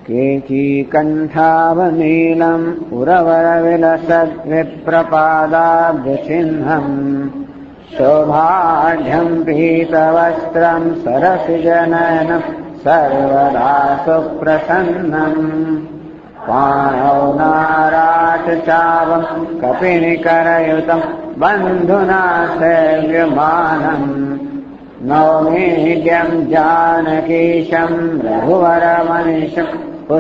केचिकण्ठावनीलम् उरवरविलसद्विप्रपादाब्जचिह्नम् शोभाढ्यम् पीतवस्त्रम् सरसिजनयनम् सर्वदा सुप्रसन्नम् पाणौ नाराचचावम् कपिनिकरयुतम् बन्धुना सेव्यमानम् नौमीड्यम् जानकीशम् रघुवरमनिशम्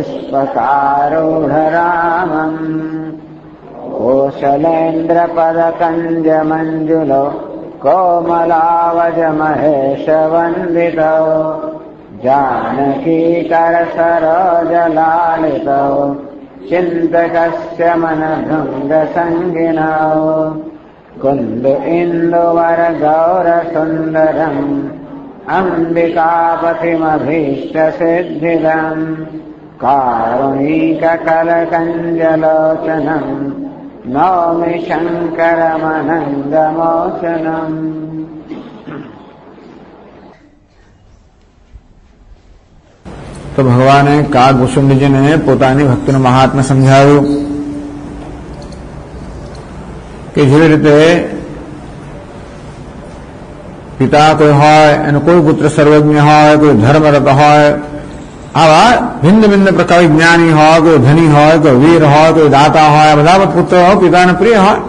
पुष्पकारूढरामम् कोशलेन्द्रपदकञ्जमञ्जुलो कोमलावजमहेशवन्दितौ जानकीकरसरोजलालितौ चिन्तकस्य मनभृङ्गसङ्गिनौ कुन्द इन्दुवरगौरसुन्दरम् अम्बिकापतिमभीष्टसिद्धिदम् कारुणीककलकञ्जलोचनम् नौमि शङ्करमनङ्गमोचनम्। તો ભગવાને કાગભૂષણજીને પોતાની ભક્તિનું મહાત્મ્ય સમજાવ્યું કે જેવી રીતે પિતા કોઈ હોય એનો કોઈ પુત્ર સર્વજ્ઞ હોય, કોઈ ધર્મરત હોય, આવા ભિન્ન ભિન્ન પ્રકાર જ્ઞાની હોય, કોઈ ધની હોય, કોઈ વીર હોય, કોઈ દાતા હોય, બધા પુત્રો પિતાને પ્રિય હોય.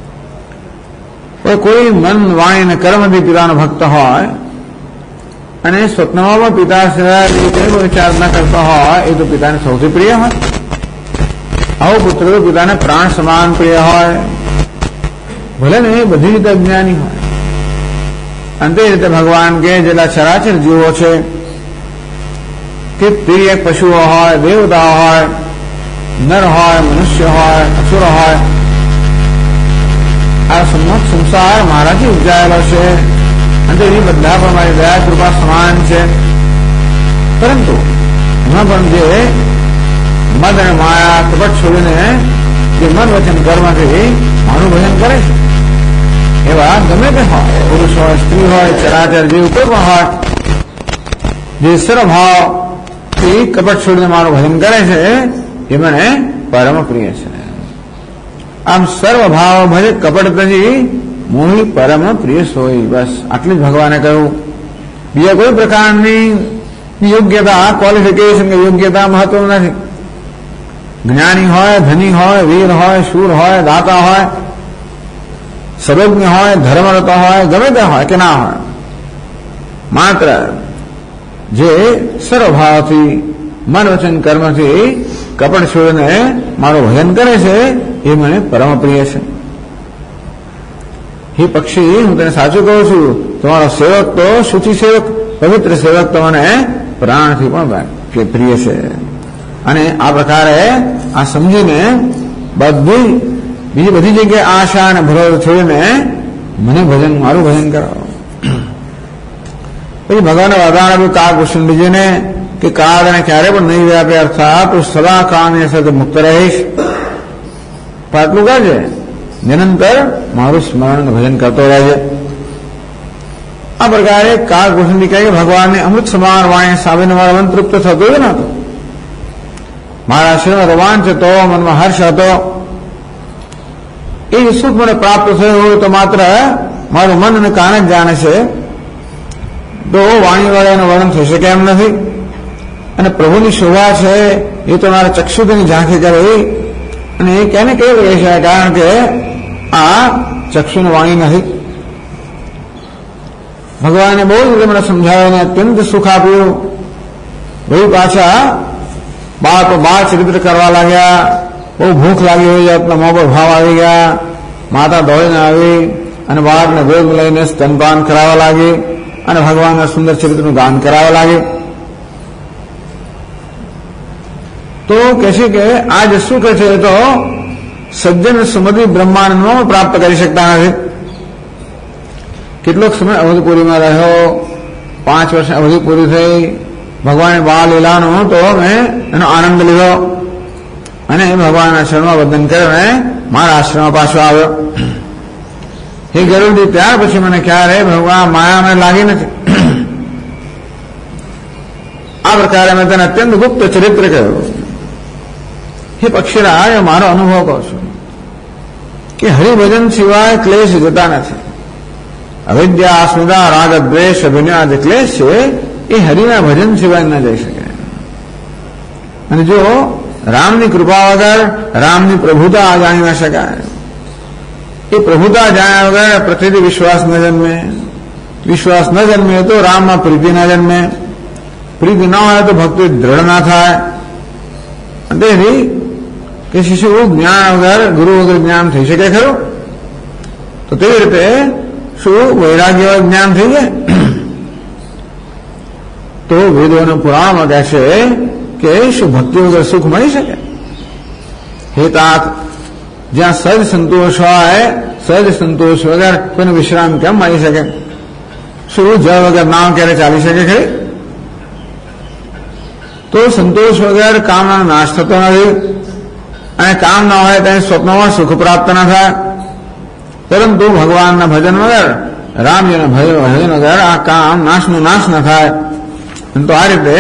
કોઈ મન વાણી અને કર્મથી પિતાનો ભક્ત હોય અને સ્વપ્નમાં પિતા સિવાય કોઈ વિચાર ન કરતો હોય એ તો પિતાને સૌથી પ્રિય હોય. આવો પુત્ર તો પિતાને પ્રાણ સમાન પ્રિય હોય, ભલે ને એ બધી રીતે અજ્ઞાની હોય. અને તે રીતે ભગવાન કે જેટલા ચરાચર જીવો છે કે તિર્યક પશુઓ હોય, દેવતા હોય, નર હોય, મનુષ્ય હોય, અસુર હોય, આ સમસ્ત સંસાર મારાથી ઉપજાયેલો છે અને એ બધા પણ મારી દયા કૃપા સમાન છે. પરંતુ એમાં પણ જે મદ અને માયા કપટ છોડીને જે મન વચન કર્મથી મારું ભજન કરે છે એવા ગમે તે હોય, પુરુષ હોય, સ્ત્રી હોય, ચરાચર જીવ કોઈ પણ હોય, જે સર્વભાવ એ કપટ છોડીને મારું ભજન કરે છે એ મને પરમ પ્રિય છે. આમ સર્વભાવ ભજે કપટ તજી મોહી પરમ પ્રિય સોય. બસ આટલું જ ભગવાને કહ્યું. બીજા કોઈ પ્રકારની યોગ્યતા, ક્વોલિફિકેશન કે યોગ્યતા મહત્વ નથી. જ્ઞાની હોય, ધની હોય, વીર હોય, શૂર હોય, દાતા હોય, સર્વજ્ઞ હોય, ધર્મરત હોય, ગમે તે હોય કે ના હોય, માત્ર જે સર્વભાવથી મન વચન કર્મથી કપટ છોડીને મારું ભજન કરે છે એ મને પરમ પ્રિય છે. હે પક્ષી, હું તને સાચું કહું છું, તમારો સેવક તો શુચિ સેવક, પવિત્ર સેવક તો મને પ્રાણથી પણ પ્રિય છે. અને આ પ્રકારે આ સમજીને બીજી બધી જગ્યાએ આશા અને ભરોસો છોડીને મને ભજન, મારું ભજન કરાવો. પછી ભગવાને વરદાન આપ્યું કાગભૂષણજીને કે કાગ અને ક્યારે પણ નહીં વ્યાપે, અર્થાત તું સદા કાળની અસરથી મુક્ત રહીશ. આટલું કરજે, નિરંતર મારું સ્મરણ ભજન કરતો રહેજે. આ પ્રકારે કાગભૂષણજી કહે કે ભગવાનને અમૃત સમાન વાણી સાંભળીને મારો મન તૃપ્ત થતો જ નહોતો. મારા શરીરમાં રોમાંચ હતો, મનમાં હર્ષ હતો. એ સુખ મને પ્રાપ્ત થયું હોય તો માત્ર મારું મન અને કાન જ જાણે છે, તો વાણી વડે એનું વર્ણન થઈ શકે એમ નથી. અને પ્રભુની શોભા છે એ તો મારા ચક્ષુથી ઝાંખી કરે, અને એ કેને કેવું રહે છે, કારણ કે આ ચક્ષુની વાણી નથી. ભગવાને બહુ રીતે મને સમજાવીને અત્યંત સુખ આપ્યું. વળી પાછા બાળ ચરિત્ર કરવા લાગ્યા. બહુ ભૂખ લાગી હોય, જાતના મોં પર ભાવ આવી ગયા. માતા દોડીને આવી અને બાળકને ગોદ લઈને સ્તનપાન કરાવવા લાગી અને ભગવાનના સુંદર ચરિત્રનું ગાન કરાવવા લાગી. તો કહે છે કે આ જે સુખ છે એ તો સજ્જન સમૃદ્ધિ બ્રહ્માંડમાં પ્રાપ્ત કરી શકતા નથી. કેટલોક સમય અવધપુરીમાં રહ્યો, 5 વર્ષ અવધિ પૂરી થઈ. ભગવાને બાળ લીલાનો તો મેં એનો આનંદ લીધો અને ભગવાનના શરણમાં વંદન કરીને મારા આશ્રમમાં પાછો આવ્યો. હે ગરુડજી, ત્યાર પછી મને ક્યારે ભગવાન માયા મને લાગી નથી. આ પ્રકારે મેં તેને અત્યંત ગુપ્ત ચરિત્ર કહ્યું. હે પક્ષીરાજ, મારો અનુભવ કહું છું કે હરિભજન સિવાય ક્લેશ જતા નથી. અવિદ્યા, અસ્મિતા, રાગ, દ્વેષ, અભિનય જે ક્લેશ છે એ હરિના ભજન સિવાય ન જઈ શકે. અને જો રામની કૃપા વગર રામની પ્રભુતા જાણી ન શકાય. એ પ્રભુતા જાણ્યા વગર પ્રતિથી વિશ્વાસ ન જન્મે. વિશ્વાસ ન જન્મે તો રામમાં પ્રીતિ ન જન્મે. પ્રીતિ ન હોય તો ભક્તિ દ્રઢ ના થાય. તેથી કે શિશુ જ્ઞાન વગર, ગુરુ વગર જ્ઞાન થઈ શકે ખરું? તો તેવી રીતે શું વૈરાગ્ય વગર જ્ઞાન થઈ જાય? તો વેદો અને પુરાણમાં કહે છે કે શું ભક્તિ વગર સુખ મળી શકે? હેતાર્થ, જ્યાં સહજ સંતોષ હોય, સહજ સંતોષ વગર કોઈને વિશ્રામ કેમ મળી શકે? શું જળ વગર નાવ ક્યારે ચાલી શકે ખરી? તો સંતોષ વગર કામનો નાશ થતો નથી, અને કામ ના હોય ત્યાં સ્વપ્નમાં સુખ પ્રાપ્ત ના થાય. પરંતુ ભગવાનના ભજન વગર, રામજીના ભજન વગર આ કામ નાશનો નાશ ન થાય. તો આ રીતે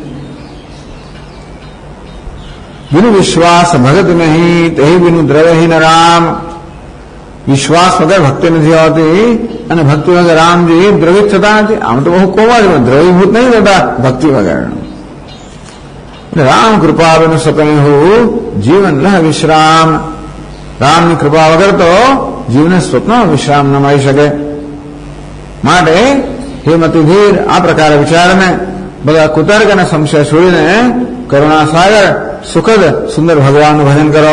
બિનુ વિશ્વાસ ભગત નહીં, તે બિનુ દ્રવ્યહીન રામ. વિશ્વાસ વગર ભક્તિ નથી આવતી, અને ભક્તિ વગર રામજી દ્રવિત થતા નથી. આમ તો બહુ કોમળ, દ્રવીભૂત નહીં થતા ભક્તિ વગર. રામ કૃપા બિનુ સપને હું જીવન લહ વિશ્રામ. રામની કૃપા વગર તો જીવને સ્વપ્નમાં વિશ્રામ ન મળી શકે. માટે હે મતિધીર, આ પ્રકારે વિચારને બધા કુતર્ક અને સંશય છોડીને કરુણા સાગર સુખદ સુંદર ભગવાનનું ભજન કરો.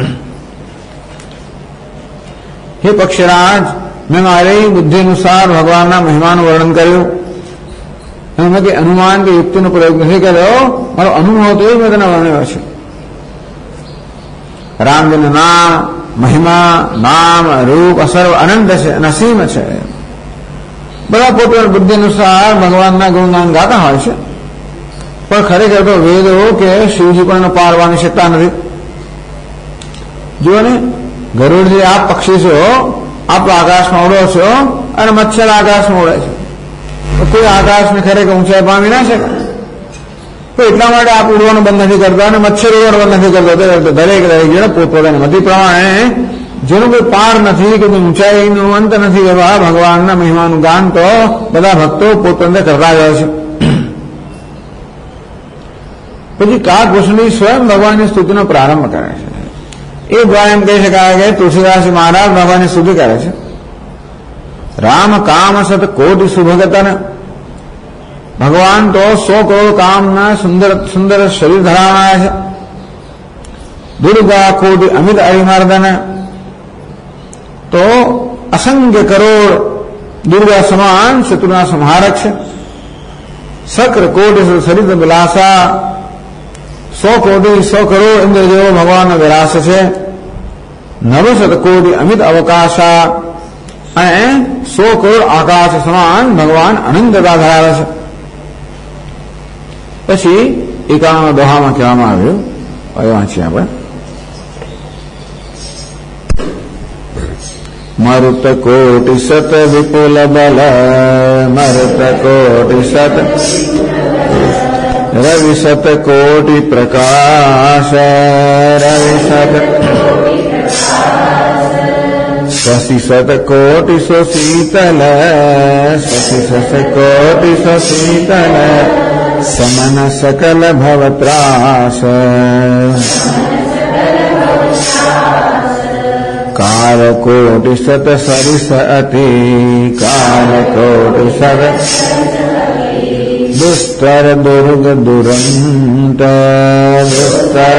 હે પક્ષીરાજ, મેં મારી બુદ્ધિ અનુસાર ભગવાનના મહિમાનું વર્ણન કર્યું. એમાં કે અનુમાન કે યુક્તિનો પ્રયોગ નથી કર્યો. મારો અનુભવ તો એ મેં તેને વર્ણ્યો છે. રામજીનું નામ, મહિમા, નામ, રૂપ અસર્વ અનંત છે અને અસીમ છે. બધા પોતાની બુદ્ધિ અનુસાર ભગવાનના ગુણગાન ગાતા હોય છે, પણ ખરેખર તો વેદો કે શિવજી પણ પારવાની શકતા નથી. જુઓ ને, ગરુડજી આપ પક્ષી છો, આપ આકાશમાં ઉડો છો, અને મચ્છર આકાશમાં ઉડે છે. તો કોઈ આકાશને ખરેખર ઊંચાઈ પામી ના શકે. તો એટલા માટે આપ ઉડવાનું બંધ નથી કરતા, અને મચ્છર ઉડવાનું બંધ નથી કરતા. દરેક જણ પોતપોતાની મતિ પ્રમાણે જેનું કોઈ પાર નથી, કે ઊંચાઈનો અંત નથી, એવા ભગવાનના મહિમાનું ગાન તો બધા ભક્તો પોતપોતે કરતા જાય છે. પછી કાકભૂષણી સ્વયં ભગવાનની સ્તુતિનો પ્રારંભ કરે છે. એ દ્વારા એમ કહી શકાય કે તુલસીદાસ મહારાજ ભગવાનની સ્તુતિ કરે છે. રામ કામ સત કોટિ સુભગતન. ભગવાન તો 100 કરોડ કામના સુંદર સુંદર શરીર ધરાવનારા છે. દુર્ગા કોટિ અમિત અરિમર્દન. તો અસંખ્ય કરોડ દુર્ગા સમાન શત્રુના સંહારક છે. શક્ર કોટિ સરિત વિલાસા. 100 કોટી 100 કરોડ ઇન્દ્ર જેવો ભગવાનનો વિલાસ છે. 900 કોટી અમિત અવકાશા. અને 100 કરોડ આકાશ સમાન ભગવાન અનંતતા ધરાવે છે. પછી 51 દોહામાં કહેવામાં આવ્યું, વાંચીએ આપણે. મરુત કોટિ સત વિપુલ બલ. મરુત કોટિ સત રવિ સત કોટિ પ્રકાશ. રવિ સત શશી સત કોટિ સો શીતલ. શશી સત કોટિ સો શીતલ. સમન સકલ ભવત્રાસ. કાર કોટિ સત સરિસ અતિ. કાર કોટિ સત દુસ્તર દુર્ગ દુરંત. દુસ્તર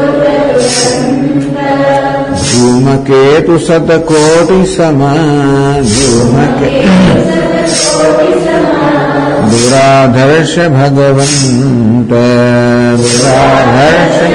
ધૂમકેતુ સત કોટિ સમા. દુરાધર્ષ ભગવંત. દુરાધર્ષ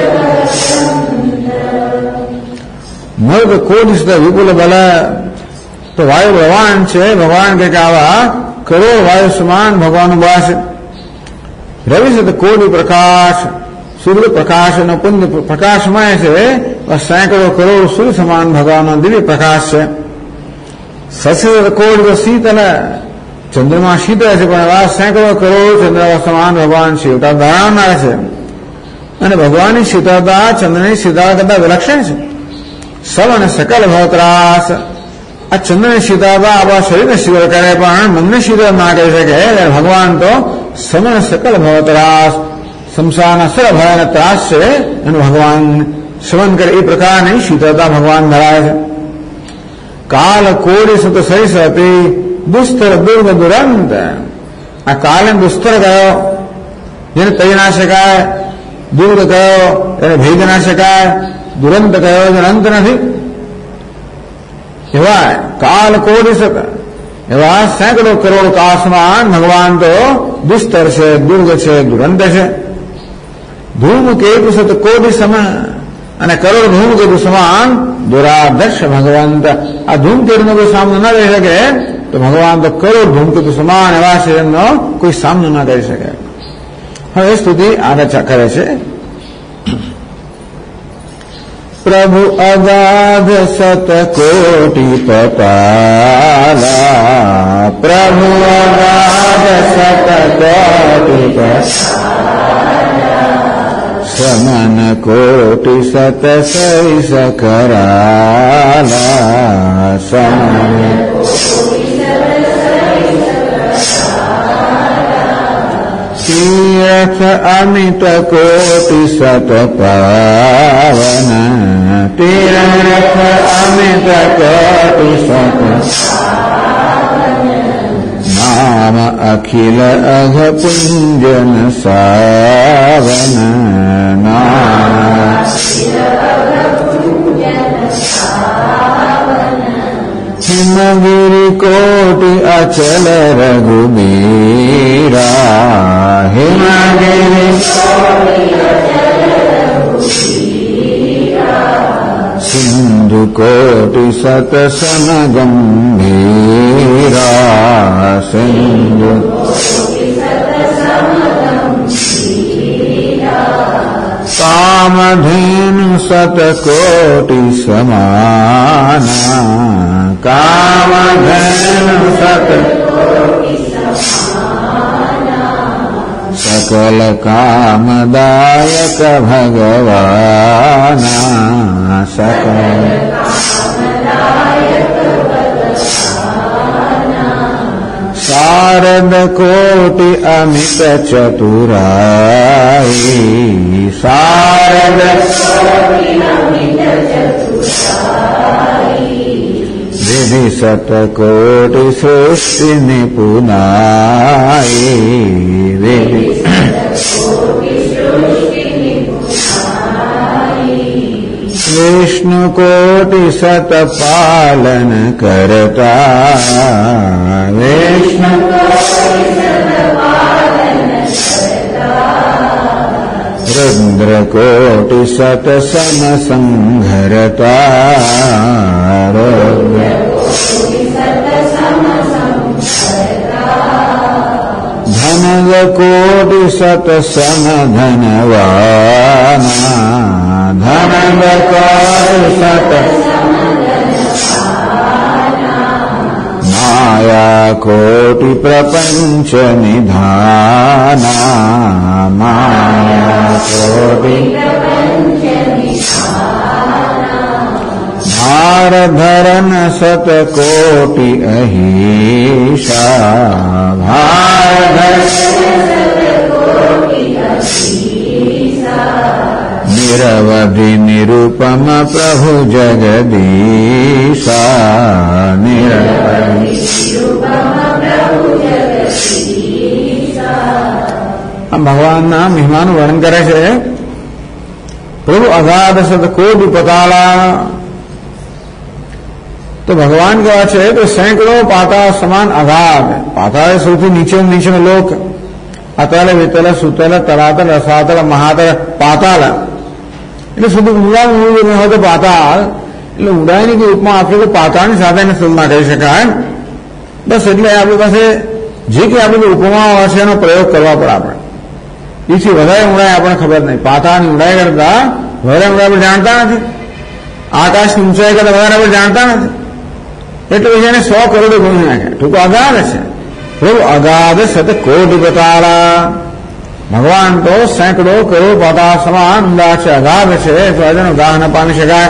મર્દ કોટિ સત વિપુલ બલ. તો વાયુ ભગવાન છે. ભગવાન કે આવા કરોડ વાયુ સમાન ભગવાનનું બળ છે. રવિ સત કોટિ પ્રકાશ. સૂર્ય પ્રકાશ અને પુંજ પ્રકાશમય છે. સેંકડો કરોડ સૂર્ય સમાન ભગવાનનો દિવ્ય પ્રકાશ છે. શશી કોટિ શીતલ. ચંદ્રમાં શીતળ છે, પણ એવા સેંકડો કરોડ ચંદ્ર સમાન ભગવાન શીતળતા ધરાવનાર છે. અને ભગવાનની શીતળતા ચંદ્રની શીતળતા કરતા વિલક્ષણ છે. સલ અને સકલ ભવત્રાસ. આ ચંદ્રની શીતળતા આપણા શરીરને શીતળ કરે, પણ મનને શીતળ ના કરી શકે. ભગવાન તો સમન સકલ ભવત્રાસ, સંસારના સર્વ ભય અને ત્રાસ છે એનું ભગવાન શમન કરે એ પ્રકારની શીતળતા ભગવાન ધરાવે છે. કાલ કોડી સત સરિસતી દુસ્તર દુર્ગ દુરંત. આ કાલને દુસ્તર કયો, જેને તરી ના શકાય, દુર્ગ કયો એને ભેદ ના શકાય, દુરંત કયો જેને અંત નથી, એવા કાલ કોડી સત, એવા સેંકડો કરોડ કાશમાં ભગવાન તો દુસ્તર છે, દુર્ગ છે, દુરંત છે. ધૂમકેતુ સત કોટી સમાન, અને કરોડ ધૂમકેતુ સમાન દુરાધર્શ ભગવંત. આ ધૂમકેતુનો કોઈ સામનો ન કરી શકે તો ભગવાન તો કરોડ ધૂમકેતુ સમાન એવા છે, એમનો કોઈ સામનો ન કરી શકે. હવે સ્તુતિ આગળ કરે છે. પ્રભુ અગાધ સત કોટી પતાલા, પ્રભુ અગાધ સત કોટી પતાલા, સમન કોટી સત સૈસ કરાલા, સમન તીર્થ અમિત કોટી સત પાવન, તીર્થ અમિત કોટી સત નામ અખિલ અઘ પુંજન સાવન, નામ હિમગિરી કોટી અચલ રઘુબીરા, હિમગિરી સિંધુ કોટી સત સન ગંભીરા, સિંધુ કામધેનુ સત કોટી સમાના, કામધેનુ સત સકલ કામદાયક ભગવાના, સકલ શારદ કોટી અમિત ચતુરાઈ, શારદ વિધિ સત કોટી સૃષ્ટિ નિપુનાઈ, વિધિ વિષ્ણુ કોટી સત પાલન કરતા, વિષ્ણુ રુદ્ર કોટી સત સમ સંઘરતા, રુદ્ર ધનગ કોટી સત સમ ધનવાના, ધનગ કોટી સત માયા કોટી પ્રપંચ નિધાના, માયા કોટી ભારધરન સત કોટી અહીશા, ભારધર નિરવધિ નિરૂપમ પ્રભુ જગદીશા, નિરવધિ આ ભગવાનના મહિમાનું વર્ણન કરે છે. પ્રભુ અગાધ સત કોટી પતાલા, તો ભગવાન કેવા છે તો સેંકડો પાતાળ સમાન અગાધ. પાતાળ સૌથી નીચેનો લોક. અતલ વિતલ સુતલ તલાતલ રસાતલ મહાતલ પાતાળ એટલે સુધી ઊંડા ઊંડું હોય તો પાતાળ, એટલે ઊંડાઈની કોઈ ઉપમા આપણે તો પાતાળની સાથે તુલના કરી શકાય. બસ એટલે આપણી પાસે જે કંઈ આપણી ઉપમાઓ હશે એનો પ્રયોગ કરવા પડે. આપણે એથી વધારે ઊંડાઈ આપણને ખબર નહીં. પાતાળની ઊંડાઈ કરતા વધારે ઊંડાઈ આપણે જાણતા નથી. આકાશની ઊંચાઈ કરતા વધારે આપણે જાણતા નથી. એટલે પછી એને 100 કરોડ ગુણી નાખે. ટૂંકો અગાધ છે. प्रभु अगाध सत कोटि बताला भगवान तो सैकड़ों करोड़ पाता સમાન ઊંડા છે, અગાધ છે, તો એનો ગાહ ન પામી શકાય.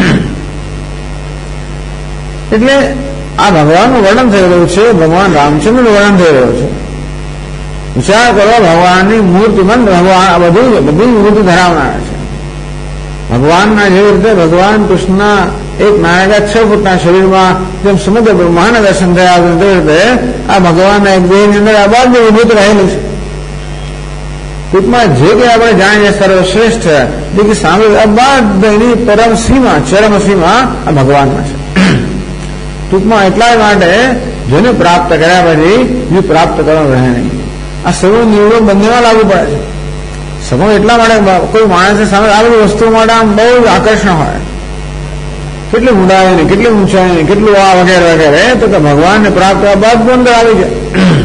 એટલે આ ભગવાનનું વર્ણન થઈ રહ્યું છે, ભગવાન રામચંદ્રનું વર્ણન થઈ રહ્યું છે. વિચાર કરો, ભગવાનની મૂર્તિમંત ભગવાન આ બધી મૂર્તિ ધરાવનાર છે. ભગવાનના જેવી રીતે ભગવાન કૃષ્ણના એક નાના 6 ફૂટના શરીરમાં જેમ સમગ્ર બ્રહ્માંડ દર્શન થયા તેવી રીતે આ ભગવાનના એક દેહની અંદર આ બાદ વિભૂત રહેલું છે. ટૂંકમાં જે કંઈ આપણે જાણીએ સર્વશ્રેષ્ઠ જે સામે આ બાદની પરમ સીમા ચરમ સીમા આ ભગવાનમાં છે. ટૂંકમાં એટલા માટે જેને પ્રાપ્ત કર્યા પછી એ પ્રાપ્ત કરવાનું રહે નહીં. આ સર્વ નિયમો બંનેમાં લાગુ પડે છે. સગુણ એટલા માટે કોઈ માણસને સામે આ બધી વસ્તુઓ માટે આમ બહુ જ આકર્ષણ હોય, કેટલી ઊંડાઈ ને કેટલી ઊંચાઈ ને કેટલું આ વગેરે વગેરે, તો કે ભગવાનને પ્રાપ્ત કરવા બાદ અંદર આવી જાય.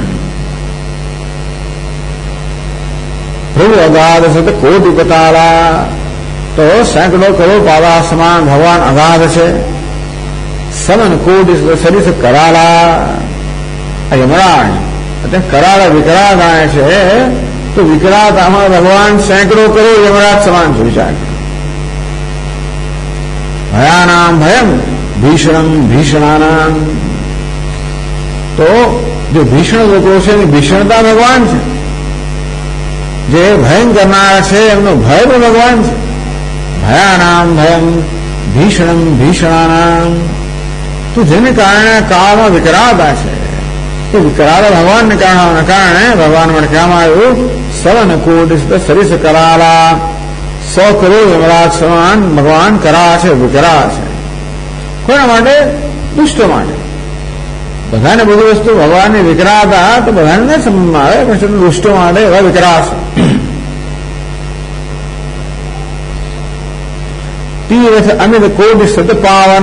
પ્રભુ અગાધ છે તો કોટી પતાલા, તો સેંકડો કરોડ પાવા સમાન ભગવાન અગાધ છે. સમન કોટી સરીસ કરાલા, આ યમરાજ અત્યારે કરાલા વિકરાળ ગાય છે, તો વિકરાળ આમાં ભગવાન સેંકડો કરોડ યમરાજ સમાન છે. વિચાર ભયાનામ ભયમ ભીષણમ ભીષણાનામ, તો જે ભીષણ લોકો છે એની ભીષણતા ભગવાન છે, જે ભયં કરનારા છે એમનો ભય પણ ભગવાન છે. ભયાનામ ભયમ ભીષણમ ભીષણાનામ, તો જેને કારણે કાળમાં વિકરાળતા છે, તો વિકરાળ ભગવાનને કારણે ભગવાન માટે કહેવામાં આવ્યું સવન કોટી સરીસ કરાલા, 100 કરોડ યમરાજ સમાન ભગવાન કરા છે, વિકરાળ છે. કોના માટે? દુષ્ટો માટે. બધાને બધી વસ્તુ ભગવાનની વિકરાળતા તો બધાને ન સમજમાં આવે, પણ દુષ્ટો માટે એવા વિકરાળ છે. તીર્થ અમિત કોટી સત પાવન,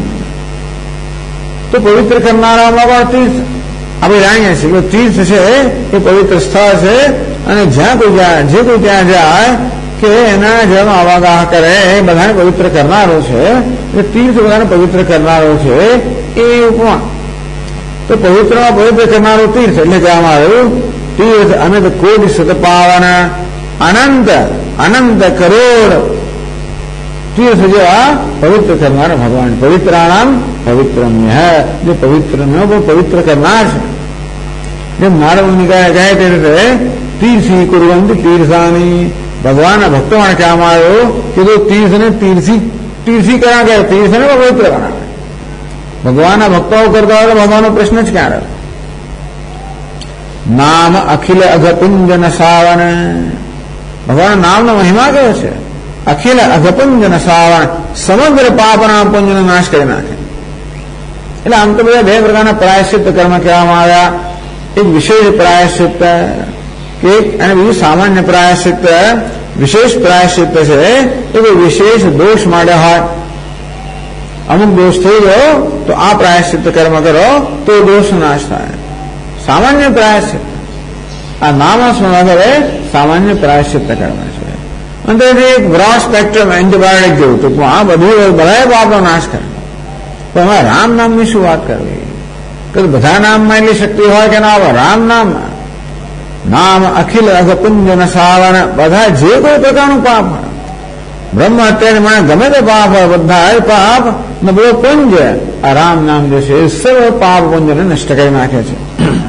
તો પવિત્ર કરનારામાં પણ તીર્થ આપણે જાણીએ છીએ કે તીર્થ છે એ પવિત્ર સ્થળ છે, અને જ્યાં કોઈ જાય, જે કોઈ ત્યાં જાય કે એના જેમ અવાગાહ કરે એ બધાને પવિત્ર કરનારો છે. એટલે તીર્થ બધાને પવિત્ર કરનારો છે એ ઉપમા. તો પવિત્રમાં પવિત્ર કરનારું તીર્થ એટલે કહેવામાં આવ્યું તીર્થ અમિત કોટી સત પાવન, અનંત અનંત કરોડ તીર્થ જેવા પવિત્ર કરનાર ભગવાન. પવિત્રાણામ પવિત્રમ્ય, જે પવિત્રનો પણ પવિત્ર કરનાર છે. જેમ નારદ મુનિ કહે તે રીતે તીર્થી કુર્વંતી તીર્થાની, ભગવાનના ભક્તો માટે કહેવામાં આવ્યો કે જો તીર્થને તીર્થી કરા કે તીર્થને પવિત્ર બનાવે. ભગવાનના ભક્તો કરતા હોય તો ભગવાનનો પ્રશ્ન જ ક્યાં રહ્યો? નામ અખિલ અઘપુંજન સાવન, ભગવાનના નામનો મહિમા કયો છે? અખિલ અઘપુંજન સાવન, સમગ્ર પાપના પુંજનો નાશ કરી નાખે. એટલે આમ તો બધા 2 પ્રકારના પ્રાયશ્ચિત કર્મ કહેવામાં આવ્યા. એક વિશેષ પ્રાયશ્ચિત કે અને બીજું સામાન્ય પ્રાયશ્ચિત. વિશેષ પ્રાયશ્ચિત છે એ કોઈ વિશેષ દોષ માટે હોય. અમુક દોષ થઈ ગયો તો આ પ્રાયશ્ચિત કર્મ કરો તો દોષ નાશ થાય. સામાન્ય પ્રાયશ્ચિત આ નામ સ્મરણ કરે સામાન્ય પ્રાયશ્ચિત કર્મ છે. અને એક બ્રોડ સ્પેક્ટ્રમ એન્ટીબાયોટિક જેવું ટૂંકમાં આ બધું બધા પાપનો નાશ કરે. પણ એમાં રામ નામની શું વાત કરવી? કે બધા નામમાં એટલી શક્તિ હોય કે ના હોય? રામ નામમાં નામ અખિલ અઘપુંજન સાવન, બધા જે કોઈ પ્રકારનું પાપ હોય, બ્રહ્મ હત્યાને મને ગમે તે પાપ હોય, બધા પાપ ને બધો પુંજ આ રામ નામ જે છે એ સર્વ પાપ પુંજને નષ્ટ કરી નાખે છે.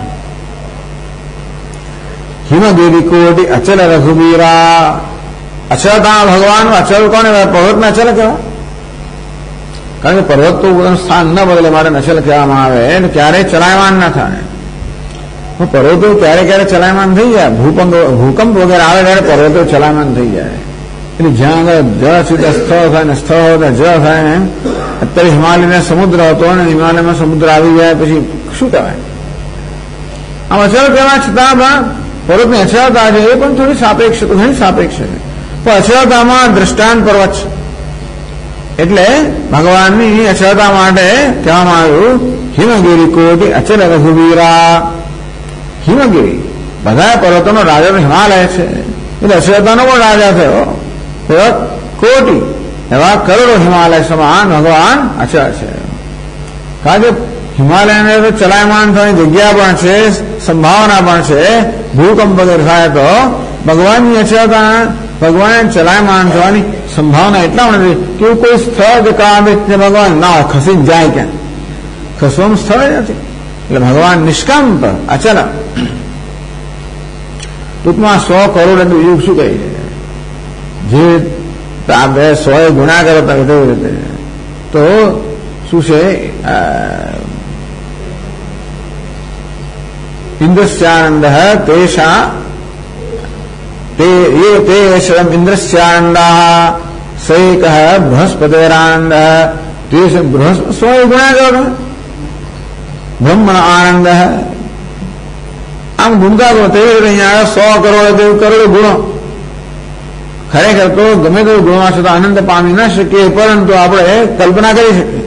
હિમગીરી કોટી અચલ રઘુવીરા, અચલતા ભગવાન અચલ કોને? પર્વતને અચલ કહેવાય. કારણ કે પર્વત તો સ્થાન ન બદલે માટે અચલ કહેવામાં આવે એટલે ક્યારેય ચલાયમાન ન થાય. પર્વતો ક્યારે ક્યારે ચલાયમાન થઈ જાય, ભૂકંપ વગેરે આવે ત્યારે પર્વતો ચલાયમાન થઈ જાય. એટલે જ્યાં આગળ જળ સીધા સ્થળ થાય ને સ્થળ હોય જળ થાય ને. અત્યારે હિમાલયમાં સમુદ્ર હતો અને હિમાલયમાં સમુદ્ર આવી જાય પછી શું કહેવાય? આમ અચલ કહેવાય. છતાં પણ પર્વતની અચળતા છે એ પણ થોડી સાપેક્ષ, ઘણી સાપેક્ષ છે. પણ અચળતામાં દ્રષ્ટાંત પર્વત છે. એટલે ભગવાનની અચળતા માટે કહેવામાં આવ્યું હિમગીરી કોટી અચલ રઘુવીરા. હિમગીરી બધા પર્વતોનો રાજા હિમાલય છે, એટલે અચળતાનો પણ રાજા થયો. કોટી એવા કરોડો હિમાલય સમાન ભગવાન અચળ છે. કારણ કે હિમાલયને તો ચલાયમાન થવાની જગ્યા પણ છે, સંભાવના પણ છે. ભૂકંપ વગર થાય તો ભગવાનની અચળતા, ભગવાન ચલાયમાન થવાની સંભાવના એટલા નથી કે કોઈ સ્થળ કામે ભગવાન ના ખસીને જાય ક્યાં, ખસવાનું સ્થળ નથી. એટલે ભગવાન નિષ્કાંત અચલ. ટૂંકમાં 100 કરોડ એટલે બીજું શું કહી જે આપણે 100 ગુણા કરતા રીતે તો શું છે? ઇન્દ્રસ્યાનંદ તેષા તે શરમ ઇન્દ્રસ્યાનંદા સૈક બૃહસ્પતિરાનંદ તે 100 ગુણા કરો. બ્રહ્મણ આનંદ આમ ગુણતા કરો તે અહીંયા 100 કરોડ ગુણો. ખરેખર તો ગમે તે ગુણમાં છે તો આનંદ પામી ના શકીએ, પરંતુ આપણે કલ્પના કરી શકીએ.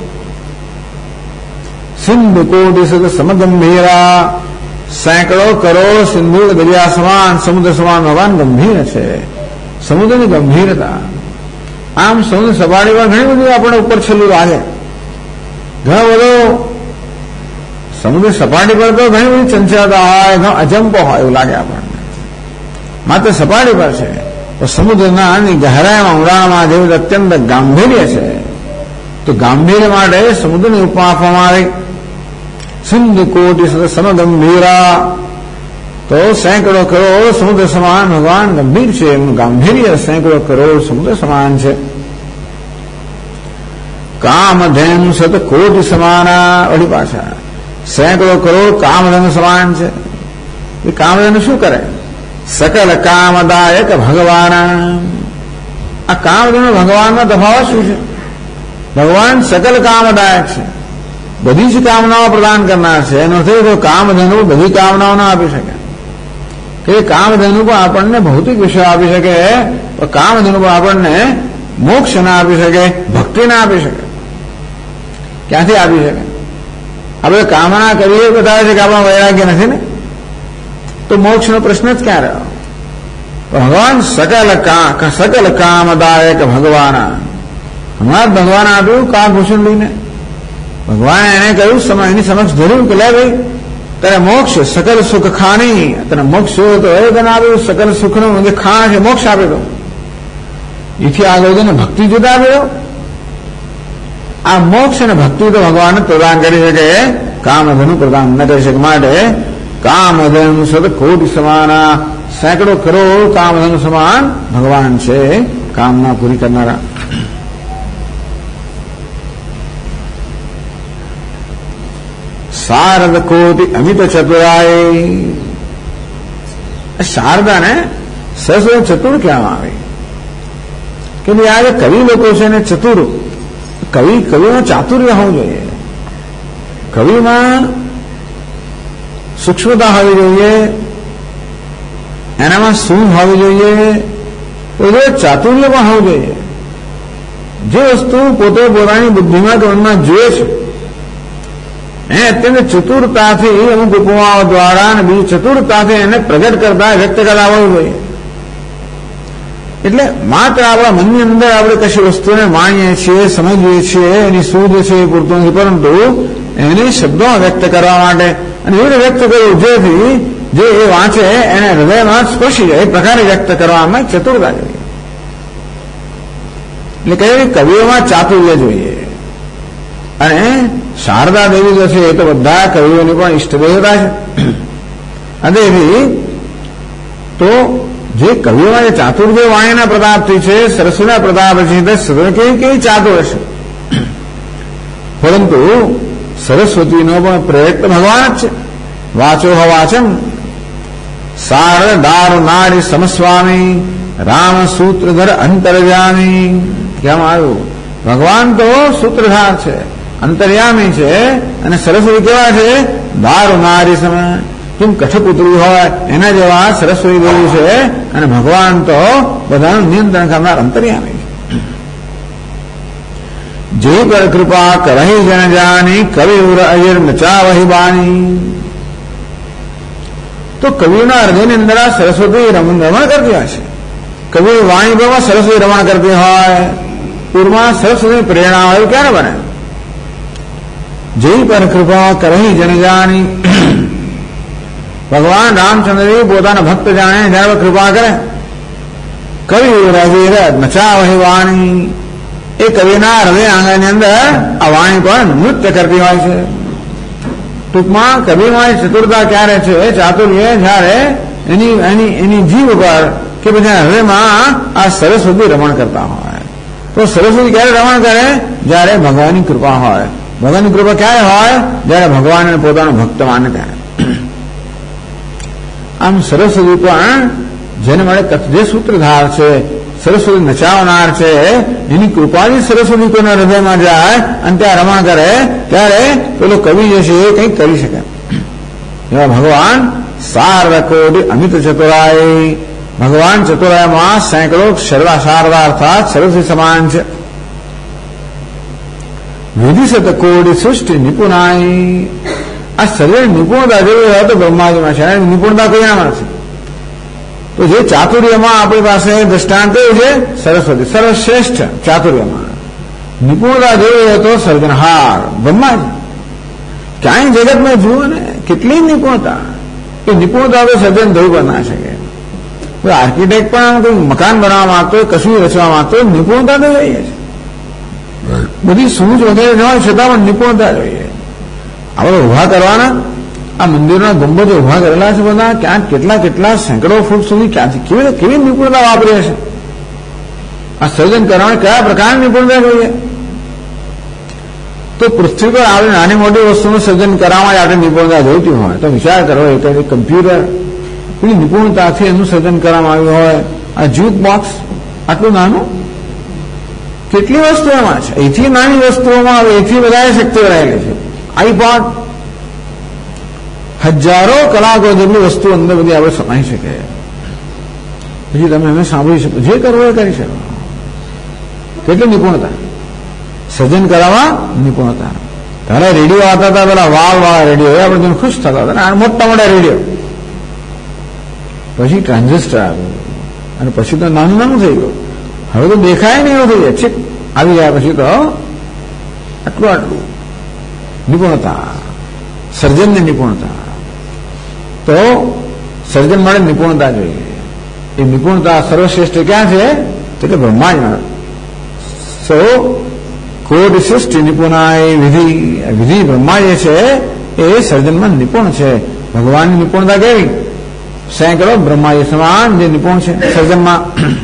સિંધુ કોટી સદ સમગંભીરા, સેંકડો કરોડ સિંધુ દરિયા સમાન, સમુદ્ર સમાન ભગવાન ગંભીર છે. સમુદ્રની ગંભીરતા, આમ સમુદ્ર સપાટી પર ઘણી બધી આપણે ઉપર છેલ્લું લાગે. ઘણો બધો સમુદ્ર સપાટી પર તો ઘણી બધી ચંચળતા હોય, ઘણો અજંપો હોય એવું લાગે આપણને. માત્ર સપાટી પર છે તો સમુદ્રના ગહેરાઈમાં ઊંડાણમાં જેવું અત્યંત ગાંભીર્ય છે. તો ગાંભીર્ય માટે સમુદ્રની ઉપમા આપવામાં આવી. સિંધુ કોટી સમગંભીરા, તો સેંકડો કરોડ સમુદ્ર સમાન ભગવાન ગંભીર છે. એમનું ગાંભીર્ય સેંકડો કરોડ સમુદ્ર સમાન છે. કામધેનુ સત કોટી સમાના, વળી પાછા સેંકડો કરોડ કામધેનુ સમાન છે. એ કામધેનુ શું કરે? સકલ કામદાયક ભગવાન. આ કામધેનુ ભગવાનનો તફાવત શું છે? ભગવાન સકલ કામદાયક છે, બધી જ કામનાઓ પ્રદાન કરનાર છે. એનો અર્થ તો કામધેનુ બધી કામનાઓ ના આપી શકે કે કામધેનુ પણ આપણને ભૌતિક વિષયો આપી શકે, તો કામધેનુ પણ આપણને મોક્ષ ના આપી શકે, ભક્તિ ના આપી શકે. ક્યાંથી આપી શકે? આપણે કામના કરીએ બતાવે છે કે આપણો વૈરાગ્ય નથી ને, તો મોક્ષનો પ્રશ્ન જ ક્યાં રહ્યો? ભગવાન સકલ કામદાયક ભગવાન. હમણાં જ ભગવાન આપ્યું કાળભૂષણ લઈને. ભગવાને એને કહ્યું, એની સમક્ષ ધર્યું કે લે ભાઈ તારે મોક્ષ સકલ સુખ ખાની, તને મોક્ષ તો એ તને આપ્યું. સકલ સુખનું જે ખાણ છે મોક્ષ આપી દો. એથી આગળ જઈને ભક્તિ જુદા આપ્યો. આ મોક્ષ અને ભક્તિ તો ભગવાન પ્રદાન કરી શકે, કામધેનુ પ્રદાન ન કરી શકે. માટે કામધેનુ સદ કોટી સમાના, સેંકડો કરોડ કામધેનુ સમાન ભગવાન છે, કામના પૂરી કરનારા. શારદ કોટી અમિત ચતુરાય. શારદાને સરસ્વતી ચતુર કહેવામાં આવે કે ભાઈ આ જે કવિ લોકો છે ને ચતુર, કવિમાં ચાતુર્ય હોવું જોઈએ. કવિમાં સૂક્ષ્મતા હોવી જોઈએ, એનામાં સૂંઘ હોવી જોઈએ, તો ચાતુર્ય પણ હોવું જોઈએ. જે વસ્તુ પોતે પોતાની બુદ્ધિમાં કે મનમાં જોઈએ છે એને અત્યંત ચતુરતાથી અમુક ઉપમાઓ દ્વારા અને બીજી ચતુરતાથી એને પ્રગટ કરતા વ્યક્ત કરતા આવડવું જોઈએ. એટલે માત્ર આપણા મનની અંદર આપણે કશી વસ્તુને માણીએ છીએ, સમજીએ છીએ, એની સૂઝ છે એ પૂરતું નથી, પરંતુ એને શબ્દોમાં વ્યક્ત કરવા માટે અને એવી વ્યક્ત કરવું જેથી જે એ વાંચે એને હૃદયમાં સ્પર્શી જાય એ પ્રકારે વ્યક્ત કરવામાં ચતુરતા જોઈએ. એટલે કહ્યું કવિઓમાં ચાતુર્ય જોઈએ. અને શારદા દેવી જે છે એ તો બધા કવિઓની પણ ઈષ્ટદેવતા છે. અને એવી તો જે કવિઓમાં જે ચાતુર્ય વાણીના પ્રતાપથી છે, સરસ્વતીના પ્રતાપથી કેવી ચાતુર હશે. પરંતુ સરસ્વતીનો પણ પ્રેરક ભગવાન જ છે. વાચો વાચમ સાર દાર નારી સમસ્વામી રામ સૂત્રધર અંતર્યામી. કહેવામાં આવ્યું ભગવાન તો સૂત્રધાર છે, અંતર્યામી છે, અને સરસ્વતી કેવા છે? દારૂ નારી સમય. કેમ કઠપુત્રી હોય એના જેવા સરસ્વતી દેવી છે, અને ભગવાન તો બધાનું નિયંત્રણ કરનાર અંતર્યામી છે. જે પર કૃપા કરહી જન જાની કવિ અજર નચાવહી બાની. તો કવિઓના હૃદયની અંદર આ સરસ્વતી રમણ કરતી હોય છે. કવિ વાણી પર સરસ્વતી રમણ કરતી હોય, પૂરમાં સરસ્વતી પ્રેરણા હોય ક્યારે બને? જય પર કૃપા કરહી જન જાણી. ભગવાન રામચંદ્ર પોતાના ભક્ત જાણે જ્યારે કૃપા કરે. કવિ રવિ મચાવહી વાણી, એ કવિના હૃદય આંગણની અંદર આ વાણી પણ નૃત્ય કરતી હોય છે. ટૂંકમાં કવિમાં ચતુરતા ક્યારે છે, ચાતુર્ય જ્યારે એની જીવ પર કે બધા હૃદયમાં આ સરસ્વતી રમણ કરતા હોય. તો સરસ્વતી ક્યારે રમણ કરે? જ્યારે ભગવાનની કૃપા હોય. ભગવાનની કૃપા ક્યારે હોય? જ્યારે ભગવાન પોતાનો ભક્ત માને ત્યારે. આમ સરસ્વતી પણ જેને મળે જે સૂત્રધાર છે, સરસ્વતી નચાવનાર છે, એની કૃપાથી સરસ્વતી કોઈના હૃદયમાં જાય અને ત્યાં રમણ કરે ત્યારે પેલો કવિ જે છે એ કંઈક કરી શકે. એવા ભગવાન સાર્વ કોટી અમિત ચતુરાય. ભગવાન ચતુરાયમાં સેંકડો શારદા અર્થાત સરસ્વતી સમાન છે. વિધિશત કોટી સૃષ્ટિ નિપુણાય. આ શરીર નિપુણતા જેવી હોય તો બ્રહ્માજીમાં છે, નિપુણતા કોઈનામાં નથી. તો જે ચાતુર્યમાં આપણી પાસે દ્રષ્ટાંત છે સરસ્વતી, સર્વશ્રેષ્ઠ ચાતુર્યમાં. નિપુણતા જેવી હોય તો સર્જનહાર બ્રહ્માજી. ક્યાંય જગતમાં જુઓ ને કેટલી નિપુણતા. એ નિપુણતા તો સર્જન થયું પણ ના શકે. આર્કિટેક્ટ પણ કોઈ મકાન બનાવવા માંગતો હોય, કશું રચવા માંગતો હોય, નિપુણતા તો જોઈએ છે. બધી સૂઝ વગેરે ન હોય છતાં પણ નિપુણતા જોઈએ. આપણે ઉભા કરવાના આ મંદિરના ગંબજો ઉભા કરેલા છે બધા, ક્યાંક કેટલા સેંકડો ફૂટ સુધી ક્યાંથી કેવી નિપુણતા વાપરી હશે. આ સર્જન કરવાની કયા પ્રકારની નિપુણતા જોઈએ? તો પૃથ્વી પર આવી નાની મોટી વસ્તુનું સર્જન કરવામાં આપણે નિપુણતા જોઈતી હોય તો વિચાર કરો, એક કમ્પ્યુટર એવી નિપુણતાથી એનું સર્જન કરવામાં આવ્યું હોય. આ જ્યુક બોક્સ આટલું નાનું, કેટલી વસ્તુ એમાં છે. એથી નાની વસ્તુઓમાં એથી વધારે શક્તિઓ રહેલી છે. આઈપોડ, હજારો કલાકો જેટલી વસ્તુ અંદર બધી આપણે સમાઈ શકે. પછી તમે એને સાંભળી શકો, જે કરવું એ કરી શકો. કેટલી નિપુણતા સર્જન કરાવવા, નિપુણતા. ત્યારે રેડિયો આવતા હતા, પેલા વાળા રેડિયો, એ આપણે ખુશ થતા હતા ને, મોટા મોટા રેડિયો. પછી ટ્રાન્ઝિસ્ટર આવ્યું અને પછી તો નાનું થઈ ગયું. હવે તો દેખાય નહીં એવું થઈ જાય. છીક આવી જાય પછી તો આટલું નિપુણતા, સર્જનની નિપુણતા. તો સર્જન માટે નિપુણતા જોઈએ. એ નિપુણતા સર્વશ્રેષ્ઠ ક્યાં છે? તો કે બ્રહ્માંડમાં. સો કોટ સૃષ્ટિ નિપુણાય વિધિ બ્રહ્મા જે છે એ સર્જનમાં નિપુણ છે. ભગવાનની નિપુણતા કેવી? સેંકડો બ્રહ્માજી સમાન જે નિપુણ છે સર્જનમાં.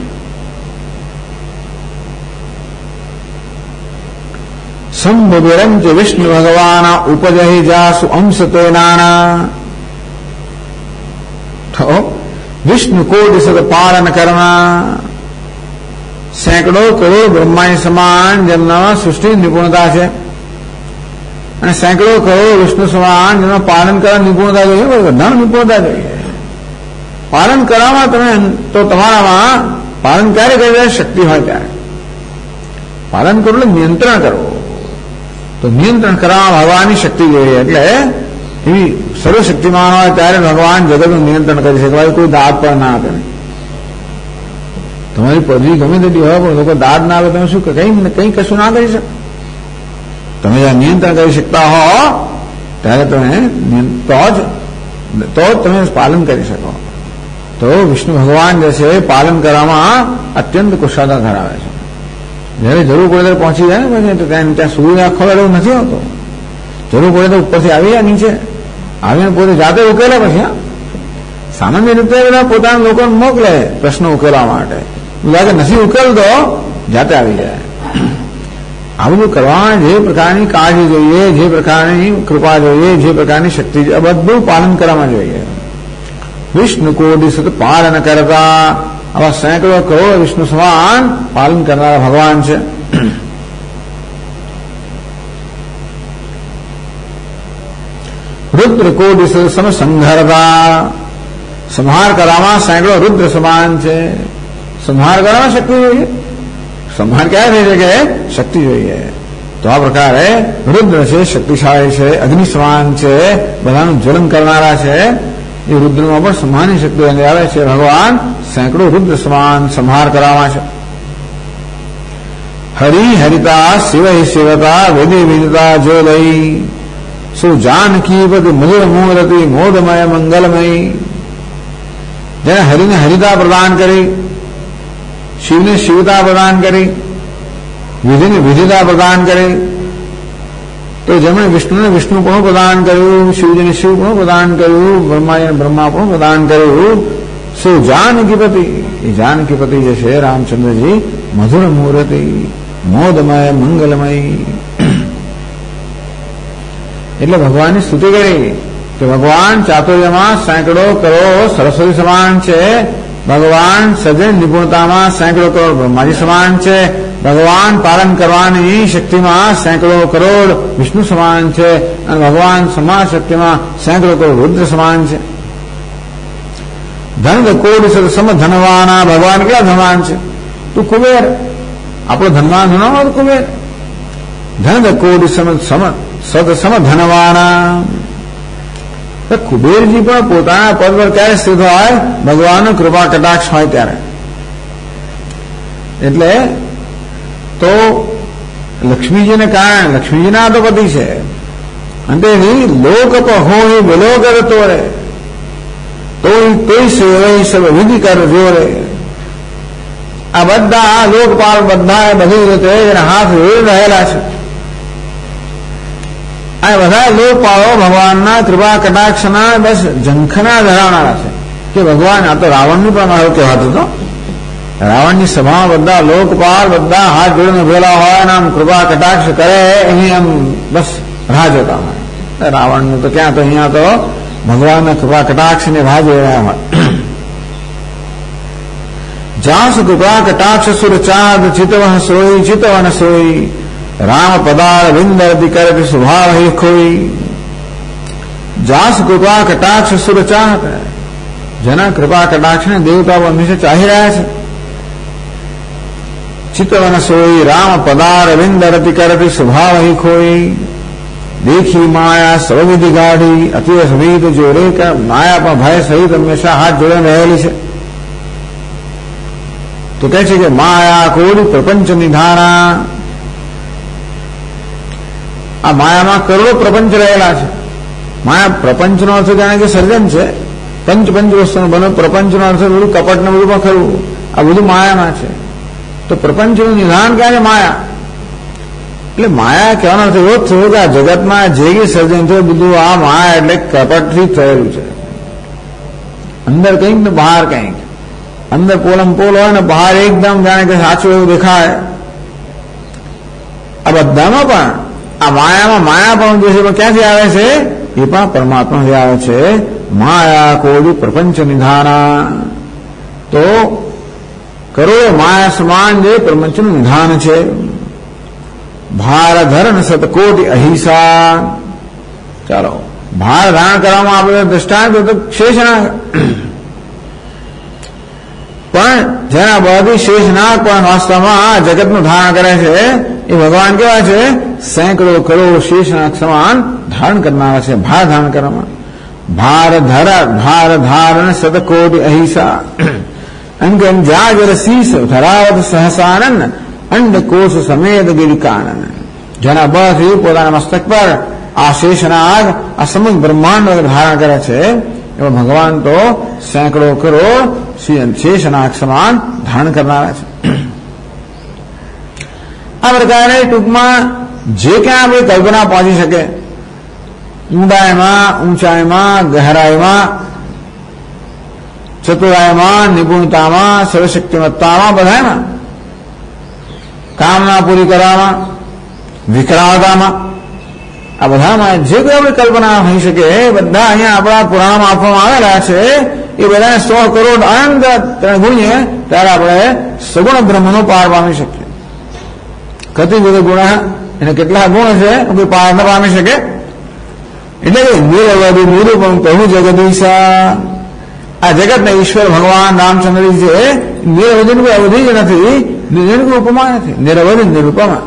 સંભવિરમ ચ વિષ્ણુ ભગવાન ઉપજહી જાસુ અંશ તેનાના. તો વિષ્ણુ કોટી સત પાલન કરના. સેંકડો કરોડ બ્રહ્માજી સમાન જેમના સૃષ્ટિ નિપુણતા છે અને સેંકડો કરોડ વિષ્ણુ સમાન જેમના પાલન કરવા નિપુણતા જોઈએ. બરોબર, ના નિપુણતા જોઈએ. પાલન કરવામાં તમે તો તમારામાં પાલન ક્યારે કરી શક્તિ હોય ત્યારે પાલન કરો એટલે નિયંત્રણ કરવો. તો નિયંત્રણ કરવામાં ભગવાનની શક્તિ જોઈએ. એટલે એવી સર્વશક્તિમાન હોય ત્યારે ભગવાન જગતનું નિયંત્રણ કરી શકે. કોઈ દાદ પણ ના આપે. તમારી પદવી ગમે તેટલી હોય પણ લોકો દાદ ના આપે, તમે શું કઈ કશું ના કરી શકો. તમે જ્યાં નિયંત્રણ કરી શકતા હો ત્યારે તમે તો જ તમે પાલન કરી શકો. તો વિષ્ણુ ભગવાન જે છે પાલન કરવામાં અત્યંત કુશળતા ધરાવે છે. જયારે જરૂર પડે ત્યારે પહોંચી જાય ને પછી ત્યાં સૂર્ય આખો એવું નથી આવતો. જરૂર પડે તો ઉપરથી આવી જાય, નીચે આવીને પોતે જાતે ઉકેલે. પછી સામાન્ય રીતે બધા પોતાના લોકોને મોકલે પ્રશ્નો ઉકેલવા માટે. લાગે નથી ઉકેલતો જાતે આવી જાય. આ બધું કરવામાં જે પ્રકારની કાળજી જોઈએ, જે પ્રકારની કૃપા જોઈએ, જે પ્રકારની શક્તિ જોઈએ, બધું પાલન કરવામાં જોઈએ. વિષ્ણુ કોટી સત પાલન કરતા આવા સેંકડો કરોડ વિષ્ણુ સમાન પાલન કરનારા ભગવાન છે. રુદ્ર કોટી સત સમસંહરતા. સંહાર કરવામાં સેંકડો રુદ્ર સમાન છે. સંહાર કરવામાં શક્તિ જોઈએ. સંહાર ક્યારે થઈ શકે? શક્તિ જોઈએ. તો આ પ્રકારે રુદ્ર છે, શક્તિશાળી છે, અગ્નિ સમાન છે, બધાનું જ્વલન કરનારા છે. એ રુદ્રમાં પણ સમાનની શક્તિ આવે છે. ભગવાન સેંકડો રુદ્ર સમાન સંહાર કરવામાં છે. હરિ હરિતા શિવ શિવતા વેદે વેદતા જો લઈ. સુ જાનકીપતિ મધુર મૂર્તિ મોદમય મંગલમય. જેને હરિને હરિતા પ્રદાન કરી, શિવને શિવતા પ્રદાન કરી, વિધિને વિધિતા પ્રદાન કરી, તો જેમણે વિષ્ણુને વિષ્ણુપણું પ્રદાન કર્યું, શિવજીને શિવપણું પ્રદાન કર્યું, બ્રહ્માજીને બ્રહ્માપણું પ્રદાન કર્યું, સો જાનકીપતિ. એ જાનકીપતિ જે છે રામચંદ્રજી મધુર મૂર્તિ મોદમય મંગલમય. એટલે ભગવાનની સ્તુતિ કરી કે ભગવાન ચાતુર્યમાં સેંકડો કરોડ સરસ્વતી સમાન છે, ભગવાન સજ્જન નિપુણતામાં સેંકડો કરોડ બ્રહ્માજી સમાન છે, ભગવાન પાલન કરવાની શક્તિમાં સેંકડો કરોડ વિષ્ણુ સમાન છે, અને ભગવાન સમાન શક્તિમાં સેંકડો કરોડ રુદ્ર સમાન છે. ધન કોડી સદ સમ ધનવાના. ભગવાન કેટલા ધનવાન છે? તું કુબેર, આપણો ધનવાન ધનવાનો તો કુબેર. ધન કોડી સદ સમ ધનવાના. કુબેરજી પણ પોતાના પદ પર ક્યારે સ્થિત હોય? ભગવાનનો કૃપા કટાક્ષ હોય ત્યારે. એટલે તો લક્ષ્મીજીને કારણે, લક્ષ્મીજીના અધોપતિ છે, અને તેથી લોક હોય વિલોક તોરે તો સેવય સબ વિધિ કર જોરે. આ બધા લોકપાલ બધા બધી રીતે એના હાથ વેર રહેલા છે. આ બધા લોકપાળો ભગવાનના કૃપા કટાક્ષના બસ ઝંખના ધરાવનારા છે કે ભગવાન. આ તો રાવણનું પણ મારું કહેવાતું હતો. રાવણની સભામાં બધા લોકપાલ બધા હાથ જોડીને ઉભેલા હોય ને આમ કૃપા કટાક્ષ કરે, અહીં આમ બસ રાહ જોતા હોય. રાવણનું તો ક્યાં, તો અહીંયા તો ભગવાનના કૃપા કટાક્ષને રાહ જોઈ રહ્યા હોય. જાસ કૃપા કટાક્ષ સુર ચાંદ ચિતવન સોઈ ચિતવન સોઈ રામ પદાર વિંદરતી કરતી સ્વભાવ હી ખોઈ. જાસ કૃપા કટાક્ષ સુર ચાહત. જેના કૃપા કટાક્ષને દેવતાઓ હંમેશા ચાહી રહ્યા છે. ચિતવન સોઈ રામ પદાર વિંદરતી કરતી સ્વભાવ હી ખોઈ. દેખી માયા સર્વવિધિ ગાઢી અતિવ સમીત જોરે. માયા પણ ભય સહિત હંમેશા હાથ જોડે રહેલી છે. તો કહે છે કે માયા કોડી પ્રપંચ નિધાના. આ માયામાં કરોડો પ્રપંચ રહેલા છે. માયા પ્રપંચનો અર્થ જાણે કે સર્જન છે. પંચ વસ્તુનો બનો. પ્રપંચનો અર્થ બધું કપટ ને બધું પણ ખરું. આ બધું માયામાં છે. તો પ્રપંચનું નિધાન ક્યાં છે? માયા. એટલે માયા કહેવાનો અર્થ એવો જ થયો કે આ જગતમાં જે કંઈ સર્જન થયું બધું આ માયા એટલે કપટથી થયેલું છે. અંદર કંઈક ને બહાર કંઈક. અંદર પોલમ પોલ હોય ને બહાર એકદમ જાણે કે સાચું એવું દેખાય. આ બધામાં પણ આ માયામાં માયા પણ જે છે ક્યાંથી આવે છે? એ પણ પરમાત્માથી આવે છે. માયા કોડી પ્રપંચ નિધાના. તો કરોડો માયા સમાન જે પ્રપંચનું નિધાન છે. ભાર ધરણ સતકોટી અહિંસા. ચાલો, ભાર ધારણ કરવામાં આપણે દ્રષ્ટાંત તો શેષનાગ. પણ જેના બધી શેષનાગ પણ વાસ્તવમાં જગતનું ધારણ કરે છે એ ભગવાન કેવા છે? સેંકડો કરોડ શેષનાગ સમાન ધારણ કરનારા છે. ભાર ધારણ કરવામાં. ભાર ધારણ સતકોટી અહિંસા. અંગન જાગર શીશ ધરાવત સહસાનન અંડકોશ સમેત ગિરિકાનન. જેના બસ પોતાના મસ્તક પર આ શેષનાગ આ સમગ્ર બ્રહ્માંડ ધારણ કરે છે એવા ભગવાન તો સેંકડો કરોડ શેષનાગ સમાન ધારણ કરનારા છે. આ પ્રકારે ટૂંકમાં જે ક્યાં આપણી કલ્પના પહોંચી શકે, ઊંડાઈમાં, ઊંચાઈમાં, ગહેરાઈમાં, ચતુરાઈમાં, નિપુણતામાં, સર્વશક્તિમત્તામાં, બધામાં, કામના પૂરી કરવામાં, વિકરાળતામાં, આ બધામાં જે કોઈ આપણી કલ્પના હોઈ શકે એ બધા અહીંયા આપણા પુરાણમાં આપવામાં આવેલા છે. એ બધાને 100 કરોડ અનંત ગુણીએ ત્યારે આપણે સગુણ બ્રહ્મનો પાર પામી શકીએ. કતિ વિધ ગુણ, એને કેટલા ગુણ છે કોઈ પાર ન પામી શકે. એટલે કે નિરવધિ નિરૂપમ કહું જગદીશા. આ જગતના ઈશ્વર ભગવાન રામચંદ્રજી છે. નિરવધિની કોઈ અવધિ જ નથી, નિર્જન કોઈ ઉપમા નથી. નિરવધિ નિરૂપમા.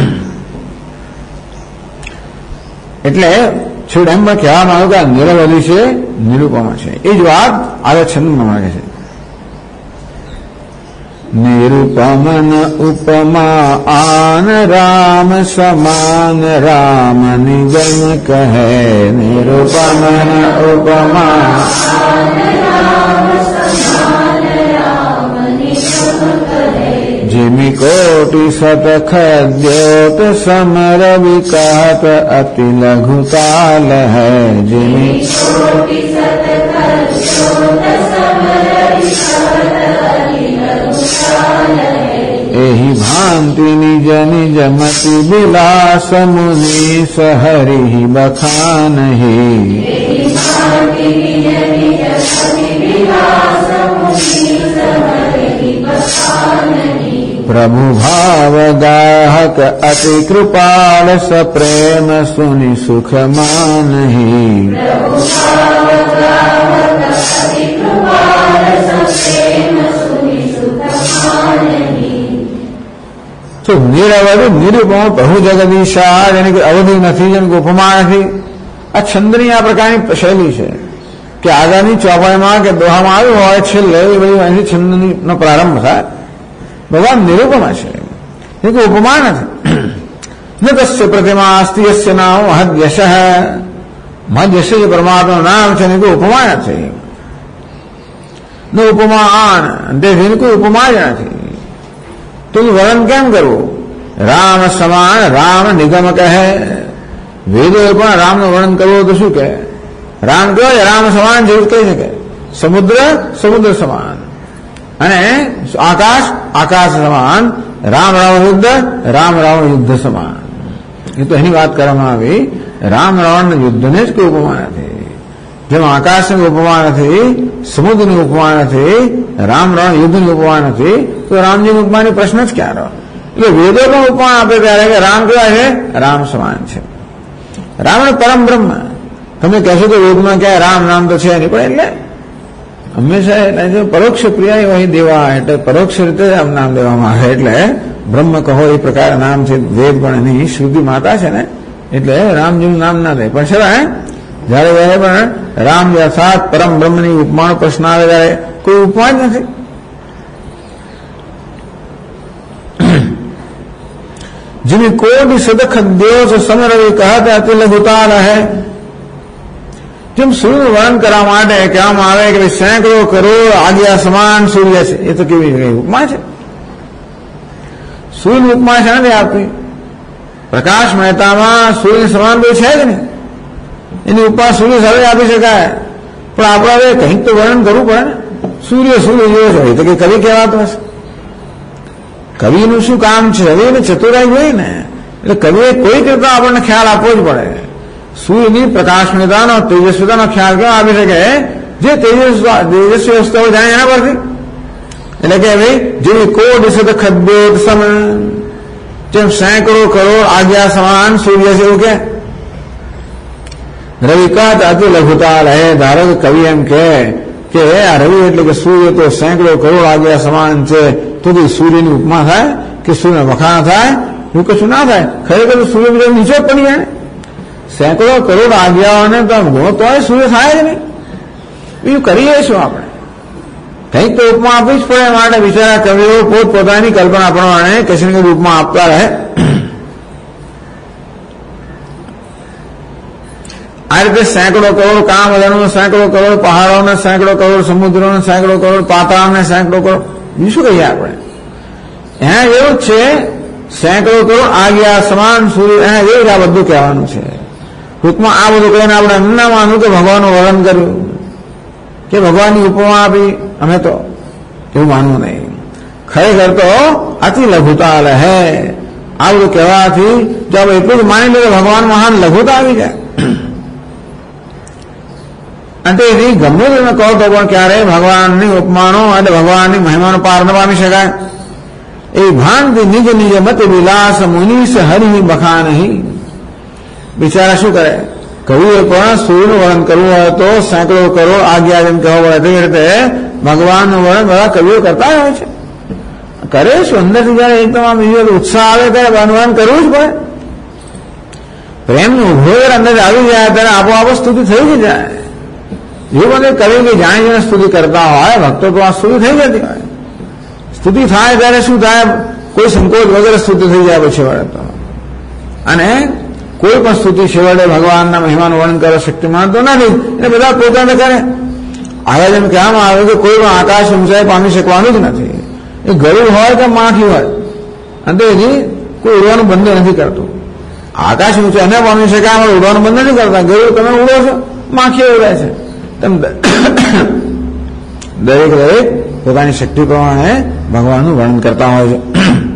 એટલે છેવટે એમ પણ કહેવામાં આવ્યું કે આ નિરવધિ છે, નિરૂપમા છે. એ જ વાત આગળ છંદમાં લાગે છે. निरुपमन उपमा आन राम समान राम निगम कहे निरुपमन उपमा जिमि कोटि शतख द्योत समर विकात अति लघुताल है जिमि एहि भांति निज निज मति विलास मुनीस हरि बखानहि प्रभु भाव गाहक अति कृपाल सप्रेम सुनि सुख मानहि तो निरवधि निरुपम प्रभु जगदीशा यानी कि अवधि નથી જેમ કે ઉપમા નથી આ છંદની આ પ્રકારની શૈલી છે કે આગામી ચોપાઈમાં કે દોહામાં આવ્યું હોય છેલ્લે એ બધું અહીંથી છંદનો પ્રારંભ થાય ભગવાન નિરૂપમા છે એ કે ઉપમા નથી ન તસ્ય પ્રતિમા અસ્તિ યસ્ય નામ મહદ્યશ મહદ્યશ જે પરમાત્માનું નામ છે ને કે ઉપમા નથી ન ઉપમા આન તેથી કોઈ ઉપમા જ નથી तो वर्णन केम करवू राम समान राम निगम कहे वेदो पण राम નું વર્ણન કરવું તો શું કહે રામ કહેવાય રામ સમાન જેવું કહી શકે સમુદ્ર સમુદ્ર સમાન અને આકાશ આકાશ સમાન રામ રાવણ યુદ્ધ સમાન એ તો એની વાત કરવામાં આવી રામ રાવણ યુદ્ધને જ કોઈ ઉપમા નથી જેમ આકાશની ઉપમા નથી સમુદ્રની ઉપમા નથી રામ રાવણ યુદ્ધની ઉપમા નથી તો રામજીની ઉપમાની પ્રશ્ન જ ક્યાં રહ્યો એટલે વેદો પણ ઉપમા આપે ત્યારે કે રામ કેવા છે રામ સમાન છે રામ પરમ બ્રહ્મ તમે કહેશો કે વેદમાં ક્યાં રામ નામ તો છે નહીં પણ એટલે હંમેશા એટલે પરોક્ષ પ્રિય વહી દેવા એટલે પરોક્ષ રીતે આમ નામ દેવામાં આવે એટલે બ્રહ્મ કહો એ પ્રકાર નામ છે વેદ પણ એની શ્રુતિ માતા છે ને એટલે રામજીનું નામ ના થાય પણ છે જયારે પણ રામ યથાર્થ પરમ બ્રહ્મની ઉપમાનો પ્રશ્ન આવે ત્યારે કોઈ ઉપમા જ નથી जिन्हें कोटि सदख देव समर कहते अति लघुताल है જેમ સૂર્યનું વર્ણન કરવા માટે કહેવામાં આવે કે સેંકડો કરોડ આગિયા સમાન સૂર્ય છે એ તો કેવી ઉપમા છે સૂર્યની ઉપમા છે નથી આપતી પ્રકાશ મહેતામાં સૂર્ય સમાન કોઈ છે જ નહીં એની ઉપમા સૂર્ય સાથે આપી શકાય પણ આપણે કંઈક તો વર્ણન કરવું પડે ને સૂર્ય સૂર્ય જેવો છે તો કે કવિ કહેવાતો હશે કવિનું શું કામ છે હવે એને ચતુરાઈ હોય ને એટલે કવિએ કોઈ રીતે આપણને ખ્યાલ આપવો જ પડે સૂર્યની પ્રકાશમયતાનો તેજસ્વીતાનો ખ્યાલ કેવો આપી શકે જે તેજસ્વી વસ્તુઓ જાણે એના પરથી એટલે કે ભાઈ જેવી કોટ સદખ દ્યોત સમાન જેમ સેંકડો કરોડ આજ્ઞા સમાન સૂર્ય છે એવું કે રવિકાત અતિ લઘુતાલ હે ધારો કે કવિ એમ કે આ રવિ એટલે કે સૂર્ય તો સેંકડો કરોડ આજ્ઞા સમાન છે તો સૂર્યની ઉપમા થાય કે સૂર્ય વખાણ થાય એવું કશું ના થાય ખરેખર સૂર્ય બીજા નીચે પડી જાય સેંકડો કરોડ આજ્ઞાઓને તો ગુણો તો સૂર્ય થાય જ નહીં બીજું કરીએ શું આપણે કંઈક તો ઉપમા આપવી જ પડે માટે બિચારા કવિઓ પોતપોતાની કલ્પના પ્રમાણે કશી ને કઈ ઉપમા આપતા રહે આ રીતે સેંકડો કરોડ કામધેનુને સેંકડો કરોડ પહાડોને સેંકડો કરોડ સમુદ્રોને સેંકડો કરોડ પાતાળને સેંકડો કરોડ બીજું શું કહીએ આપણે એના એવું જ છે સેંકડો કરોડ આગિયા સમાન સૂર્ય એના એવું જ આ બધું કહેવાનું છે ટૂંકમાં આ બધું કહીને આપણે એમ ના માનવું કે ભગવાનનું વર્ણન કર્યું કે ભગવાનની ઉપમા આપી અમે તો એવું માનવું નહીં ખરેખર તો અતિ લઘુતાલ હે આ બધું કહેવાથી જો આપણે એટલું જ માની લે કે ભગવાન મહાન લઘુતા આવી જાય અને એની ગમે તમે કહો તો પણ ક્યારેય ભગવાનની ઉપમાનો અને ભગવાનની મહિમાનો પાર ન પામી શકાય એ ભાંતિ નિજ નિજ મત વિલાસ મુનીસ હરિ બખાનહિ બિચારા શું કરે કવિએ પણ સૂર્યનું વર્ણન કરવું હોય તો સેંકડો કરોડ આજ્ઞા જેમ કહેવા પડે તે રીતે ભગવાનનું વર્ણન બધા કવિઓ કરતા હોય છે કરે શું અંદરથી જયારે એકદમ આમ ઉત્સાહ આવે ત્યારે વર્ણન કરવું જ પડે પ્રેમનું ઉભોર અંદર આવી જાય ત્યારે આપોઆપ સ્તુતિ થઈ જ જાય એવું બધું કવિ કે જાણીને સ્તુતિ કરતા હોય ભક્તો તો આ સ્તુતિ થઈ જતી હોય સ્તુતિ થાય ત્યારે શું થાય? કોઈ સંકોચ વગર સ્તુતિ થઈ જાય પછી છેવટે તો. અને કોઈ પણ સ્તુતિ છેવટે ભગવાનના મહિમાનું વર્ણન કરવા શક્તિમાન તો નથી, એ બધા પોતાને કરે. આયોજન કહેવામાં આવે કે કોઈ પણ આકાશ ઊંચાઈ પામી શકવાનું જ નથી. એ ગરુડ હોય કે માખી હોય, અને એની કોઈ ઉડવાનું બંધ નથી કરતું. આકાશ ઊંચાઈ એને પામી શકે, આમાં ઉડવાનું બંધ નથી કરતા. ગરુડ તમે ઉડો છો, માખી ઉડે છે. તેમ દરેક પોતાની શક્તિ પ્રમાણે ભગવાનનું વર્ણન કરતા હોય છે.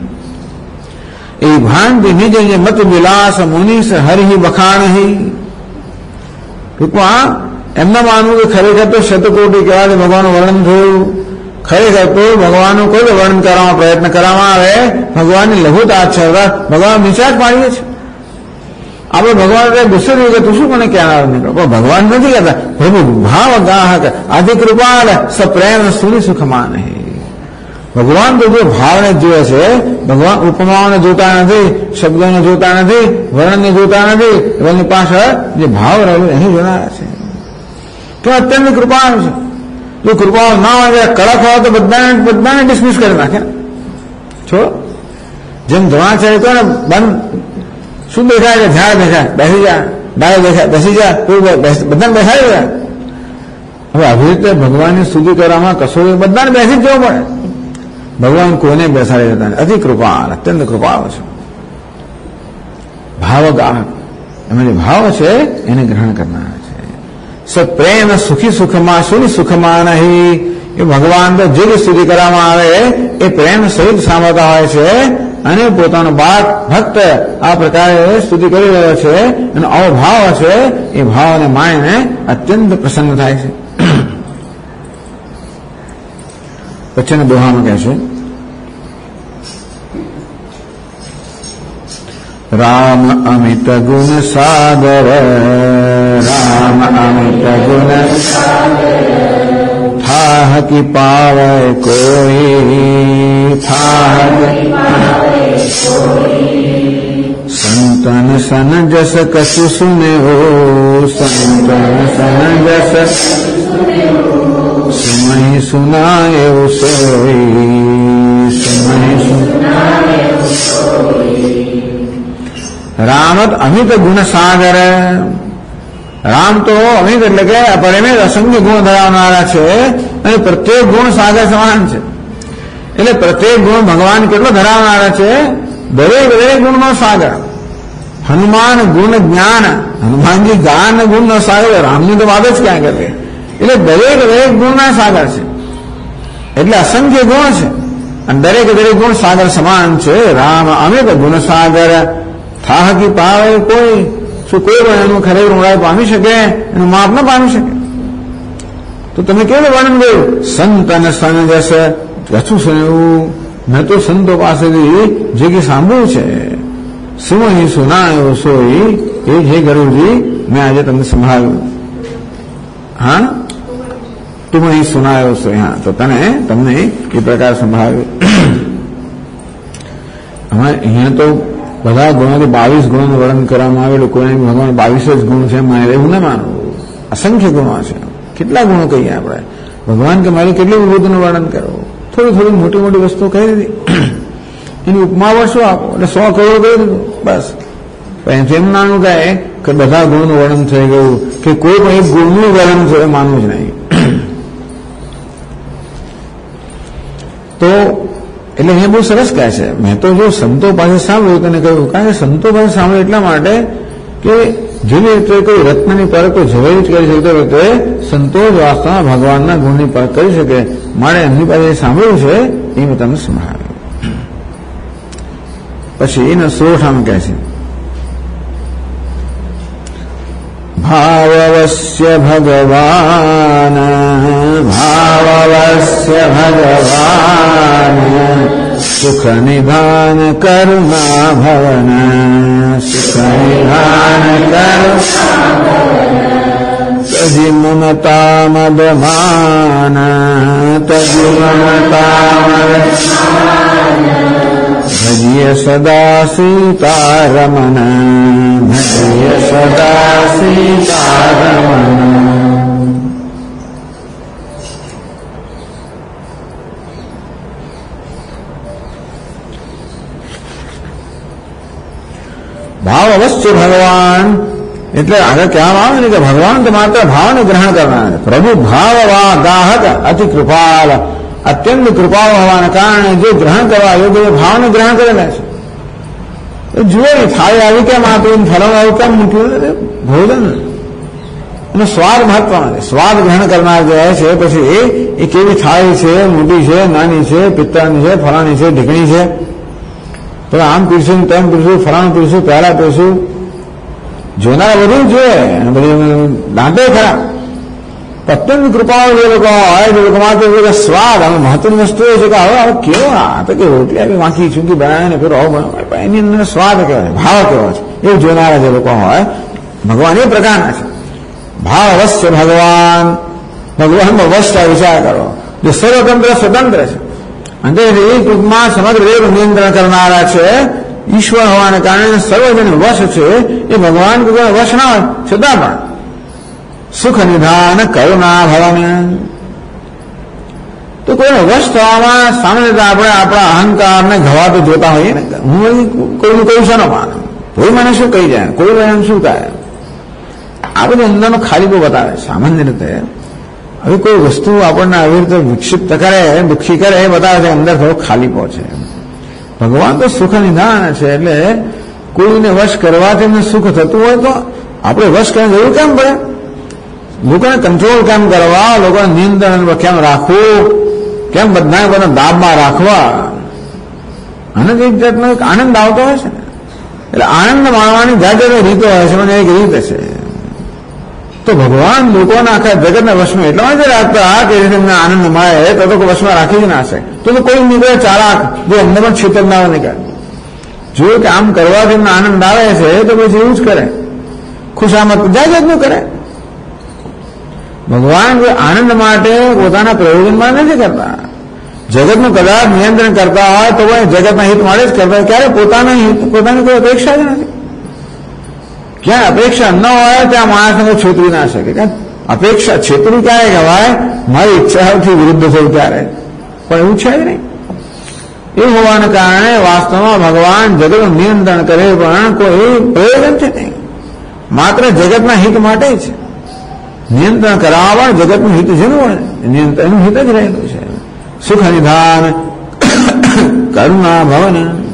એ ભાંતિ નિજ મત વિલાસ મુનિસ હરિ બખાણહી. ટૂંકમાં એમને માનવું કે ખરેખર તો શતકોટી કહેવાથી ભગવાનનું વર્ણન થયું. ખરેખર તો ભગવાનનું કોઈ વર્ણન કરવામાં પ્રયત્ન કરવામાં આવે, ભગવાનની લઘુતા છે, ભગવાન નીચા જ પાડીએ છીએ. આપણે ભગવાન ગુસ્સે થયું કે તું શું મને કહેનાર નહીં, પણ ભગવાન નથી કહેતા પ્રભુ ભાવ ગાહક આદિ કૃપાલ સપ્રેમ સુની સુખમાન. ભગવાન તો જો ભાવને જુએ છે, ભગવાન ઉપમાઓને જોતા નથી, શબ્દોને જોતા નથી, વર્ણનને જોતા નથી, એની પાછળ જે ભાવ રહેલો એને જોનારા છે. તો અત્યંત કૃપાળ છે. જો કૃપાઓ ના હોય, કડક હોય તો બધાને ડિસમિસ કરી નાખે. છો જેમ દ્રોણાચાર્ય કહો ને, બંધ શું દેખાય છે? ઝાડ દેખાય, બેસી જા. ડાયો દેખાય, બેસી જા. બધાને બેસાડી જાય. હવે આવી રીતે ભગવાનની સ્તુતિ કરવામાં કશો બધાને બેસી જ જવું પડે. ભગવાન કોઈને બેસાડી જતા અતિ કૃપાળ, અત્યંત કૃપાળ છે. ભાવગાહક, એમાં જે ભાવ છે એને ગ્રહણ કરનાર છે. સપ્રેમ સુખી સુખમાં સુની સુખમાં નહીં. એ ભગવાન તો જે સ્તુતિ કરવામાં આવે એ પ્રેમ સહિત સાંભળતા હોય છે, અને પોતાનો ભક્ત આ પ્રકારે સ્તુતિ કરી રહ્યો છે, એનો આવો ભાવ છે. એ ભાવને માણીને અત્યંત પ્રસન્ન થાય છે. પછીના દોહામાં કહે છે, રામ અમિત ગુણ સાગર, રામ અમિત ગુણ થાહ કી પાવે કોઈ, થાહ સંતન સન જસ કछु સુને હો, સંતન સન જસ સુમહી સુનાય સોઈ, સુમહી સુનાય સોઈ. રામ અમિત ગુણ સાગર. રામ તો અમિત એટલે કે અપરિમિત અસંખ્ય ગુણ ધરાવનારા છે, અને પ્રત્યેક ગુણ સાગર સમાન છે. એટલે પ્રત્યેક ગુણ ભગવાન કેટલો ધરાવનારા છે? દરેક ગુણનો સાગર. હનુમાન ગુણ જ્ઞાન, હનુમાનજી જ્ઞાન ગુણનો સાગર, રામની તો વાત જ ક્યાં કરવી. એટલે દરેક ગુણના સાગર છે. એટલે અસંખ્ય ગુણ છે, અને દરેક ગુણ સાગર સમાન છે. રામ અમિત ગુણ સાગર, થાહ કી પાવે કોઈ. શું કોઈ પણ એનું ખરેખર ઊંડાઈ પામી શકે, એનું માપ ન પામી શકે? તો તમે કેવું વર્ણન કર્યું? સંતન સન જસ કછું સુન્યું. મેં તો સંતો પાસેથી જે કે સાંભળ્યું છે. સુમહી સુનાયો સોઈ. એ હે ગરુડજી, મેં આજે તમને સંભળાવ્યું. હા, તું અહીં સુનાયો સોઈ. હા, તો તમને એ પ્રકાર સંભળાવ્યું. હવે અહીંયા તો બધા ગુણોથી 22 ગુણોનું વર્ણન કરવામાં આવે. લોકોને ભગવાન 22 જ ગુણ છે મારે એવું ના માનવું. અસંખ્ય ગુણો છે. કેટલા ગુણો કહીએ આપણે? ભગવાન કે મારી કેટલી વિભૂતિનું વર્ણન કરવું? થોડી મોટી વસ્તુ કહી દીધી. એની ઉપમા શું આપો એટલે 100 કરોડ કહી દીધું બસ. પણ એમ નાનું કહે કે બધા ગુણનું વર્ણન થઈ ગયું, કે કોઈ પણ એક ગુણનું વર્ણન છે માનવું જ નહીં. તો એટલે અહીંયા બહુ સરસ કહે છે. મેં તો જો સંતો પાસે સાંભળ્યું તને કહ્યું, કારણ કે સંતો પાસે સાંભળ્યું એટલા માટે કે જેવી રીતે કોઈ રત્નની પરખ કોઈ ઝવેરી કરી શકતો હોય, તો સંતો જ વાસ્તવમાં ભગવાનના ગુણની પરખ કરી શકે. મારે એમની પાસે સાંભળ્યું છે એ મેં તમને સંભળાવ્યું. પછી એના 16 કહે છે, ભાવવસ્ય ભગવાન, ભાવવસ્ય ભગવાન, સુખ નિધાન કરુણા ભવન, સુખ નિધાન કરુણા તજી મમતા મદમાન, તજી મમતા મદમાન, ભજીય સદા સીતારમણ, ભજીય સદા સીતારમણ. ભાવ અવશ્ય ભગવાન એટલે આગળ કહેવામાં આવે ને કે ભગવાન તો માત્ર ભાવને ગ્રહણ કરનાર, પ્રભુ ભાવ ગાહક અતિ કૃપાલ, અત્યંત કૃપાળ હોવાના કારણે જે ગ્રહણ કરવા યોગ્ય ભાવને ગ્રહણ કરેલા છે. જુઓ ને થાળી આવી કેમ આપ્યું, ફલમ આવ્યું કેમ મૂક્યું, ભોજન એનો સ્વાદ મહત્વનો છે. સ્વાદ ગ્રહણ કરનાર જે છે પછી એ કેવી થાળી છે, મોટી છે, નાની છે, પિત્તળની છે, ફલાણી છે, ઢીકણી છે, તો આમ પીરશું તેમ પીરશું, ફલાણું પીરશું, પહેલા પીરશું, જોનાર બધું જોઈએ અને બધી દાંતે ખરા. અત્યંત કૃપાઓ જે લોકો હોય જે લોકોમાં તો સ્વાદ હવે મહત્વની વસ્તુ એ છે કે હવે કેવો આ તો કે રોટલી આવી વાંકી ચૂંકી બનાવે ને ફેર આવું બનાવે, એની અંદર સ્વાદ કહેવાય, ભાવ કેવો છે એવું જોનારા જે લોકો હોય ભગવાન એ પ્રકારના છે. ભાવ અવશ્ય ભગવાન, ભગવાનનો અવશ્ય વિચાર કરો જે સર્વતંત્ર સ્વતંત્ર છે અને એ ટૂંકમાં સમગ્ર દેવ નિયંત્રણ કરનારા છે. ઈશ્વર હોવાને કારણે સર્વજન વશ છે. એ ભગવાન કોઈ વશ ના હોય છતાં પણ સુખ નિધાન કરુણા ભવન, તો કોઈને વશ થવામાં સામાન્ય આપણે આપણા અહંકારને ઘવાતો જોતા હોઈએ ને, હું કોઈનું કહું છે ન માનું, કોઈ મને શું કહી જાય, કોઈ મને શું થાય, આ બધું અંદરનો ખાલીપો બતાવે. સામાન્ય રીતે હવે કોઈ વસ્તુ આપણને આવી રીતે વિક્ષિપ્ત કરે, દુઃખી કરે એ બતાવે છે અંદર થોડો ખાલીપો છે. ભગવાન તો સુખ નિધાન છે એટલે કોઈને વશ કરવાથી એમને સુખ થતું હોય તો આપણે વશ કરવાની જરૂર કેમ પડે? લોકોને કંટ્રોલ કેમ કરવા, લોકોને નિયંત્રણ કેમ રાખવું, કેમ બધા દાબમાં રાખવા, અને એક જાતનો એક આનંદ આવતો હોય છે ને. એટલે આનંદ માણવાની જાત જાતની રીતો હોય છે, મને એક રીત છે. તો ભગવાન લોકોના આખા જગતના વશમાં એટલા માટે રાખતા કે એમને આનંદ મળે તો વશમાં રાખી જ ના શકે. તો કોઈ નીકળે ચાલાક જે અમને પણ છેતરનાર નીકળે, જો કે આમ કરવાથી એમને આનંદ આવે છે તો પછી એવું જ કરે, ખુશામત જાત જાતનું કરે. ભગવાન જે આનંદ માટે પોતાના પ્રયોજનમાં નથી કરતા. જગતનું કદાચ નિયંત્રણ કરતા હોય તો જગતના હિત માટે જ કરતા, ક્યારે પોતાની કોઈ અપેક્ષા જ નથી. ક્યાં અપેક્ષા ન હોય ત્યાં માણસને છેતરી ના શકે. અપેક્ષા છેતરી ક્યારે કહેવાય? મારી ઈચ્છાથી વિરુદ્ધ થયું ત્યારે, પણ એવું છે જ નહીં. એ હોવાને કારણે વાસ્તવમાં ભગવાન જગતનું નિયંત્રણ કરે પણ કોઈ પ્રયોજનથી નહીં, માત્ર જગતના હિત માટે જ. નિયંત્રણ કરાવવા પણ જગતનું હિત જેનું હોય એનું હિત જ રહેલું છે. સુખ નિધાન કરુણા ભવન,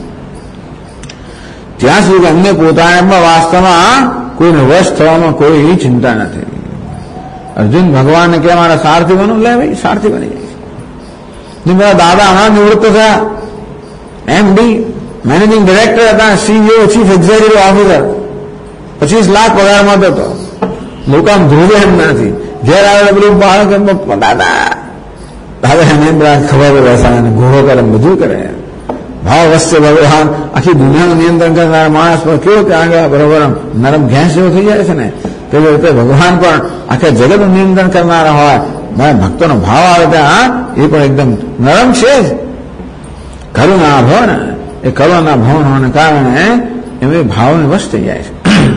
ત્યાં સુધી અમને પોતાના વાસ્તવમાં કોઈને વશ થવામાં કોઈ ચિંતા નથી. અર્જુન ભગવાનને કે મારા સારથી બનો, લે ભાઈ સારથી બની જાય. મારા દાદા હમણાં નિવૃત્ત થયા, MD મેનેજિંગ ડિરેક્ટર હતા, CEO chief executive officer, 25 lakh પગારમાં હતો. લોકો આમ ધ્રુવે એમ નથી. ઘેર આવે પેલું બાળક એમ દાદા દાદા એને ખબર બેસાડે, ઘોડો કરે, બધું કરે. ભાવ વસ્તુ ભગવાન આખી દુનિયાનું નિયંત્રણ કરનાર માણસ પર કેવો ત્યાં આગળ બરોબર નરમ ઘેંસ જેવો થઈ જાય છે ને, તેવી રીતે ભગવાન પણ આખા જગતનું નિયંત્રણ કરનારા હોય. મારા ભક્તોનો ભાવ આવે ત્યાં એ પણ એકદમ નરમ છે જ. કરુણા ભવન, એ કરુણા ભવન હોવાને કારણે એમને ભાવને વશ થઈ જાય છે.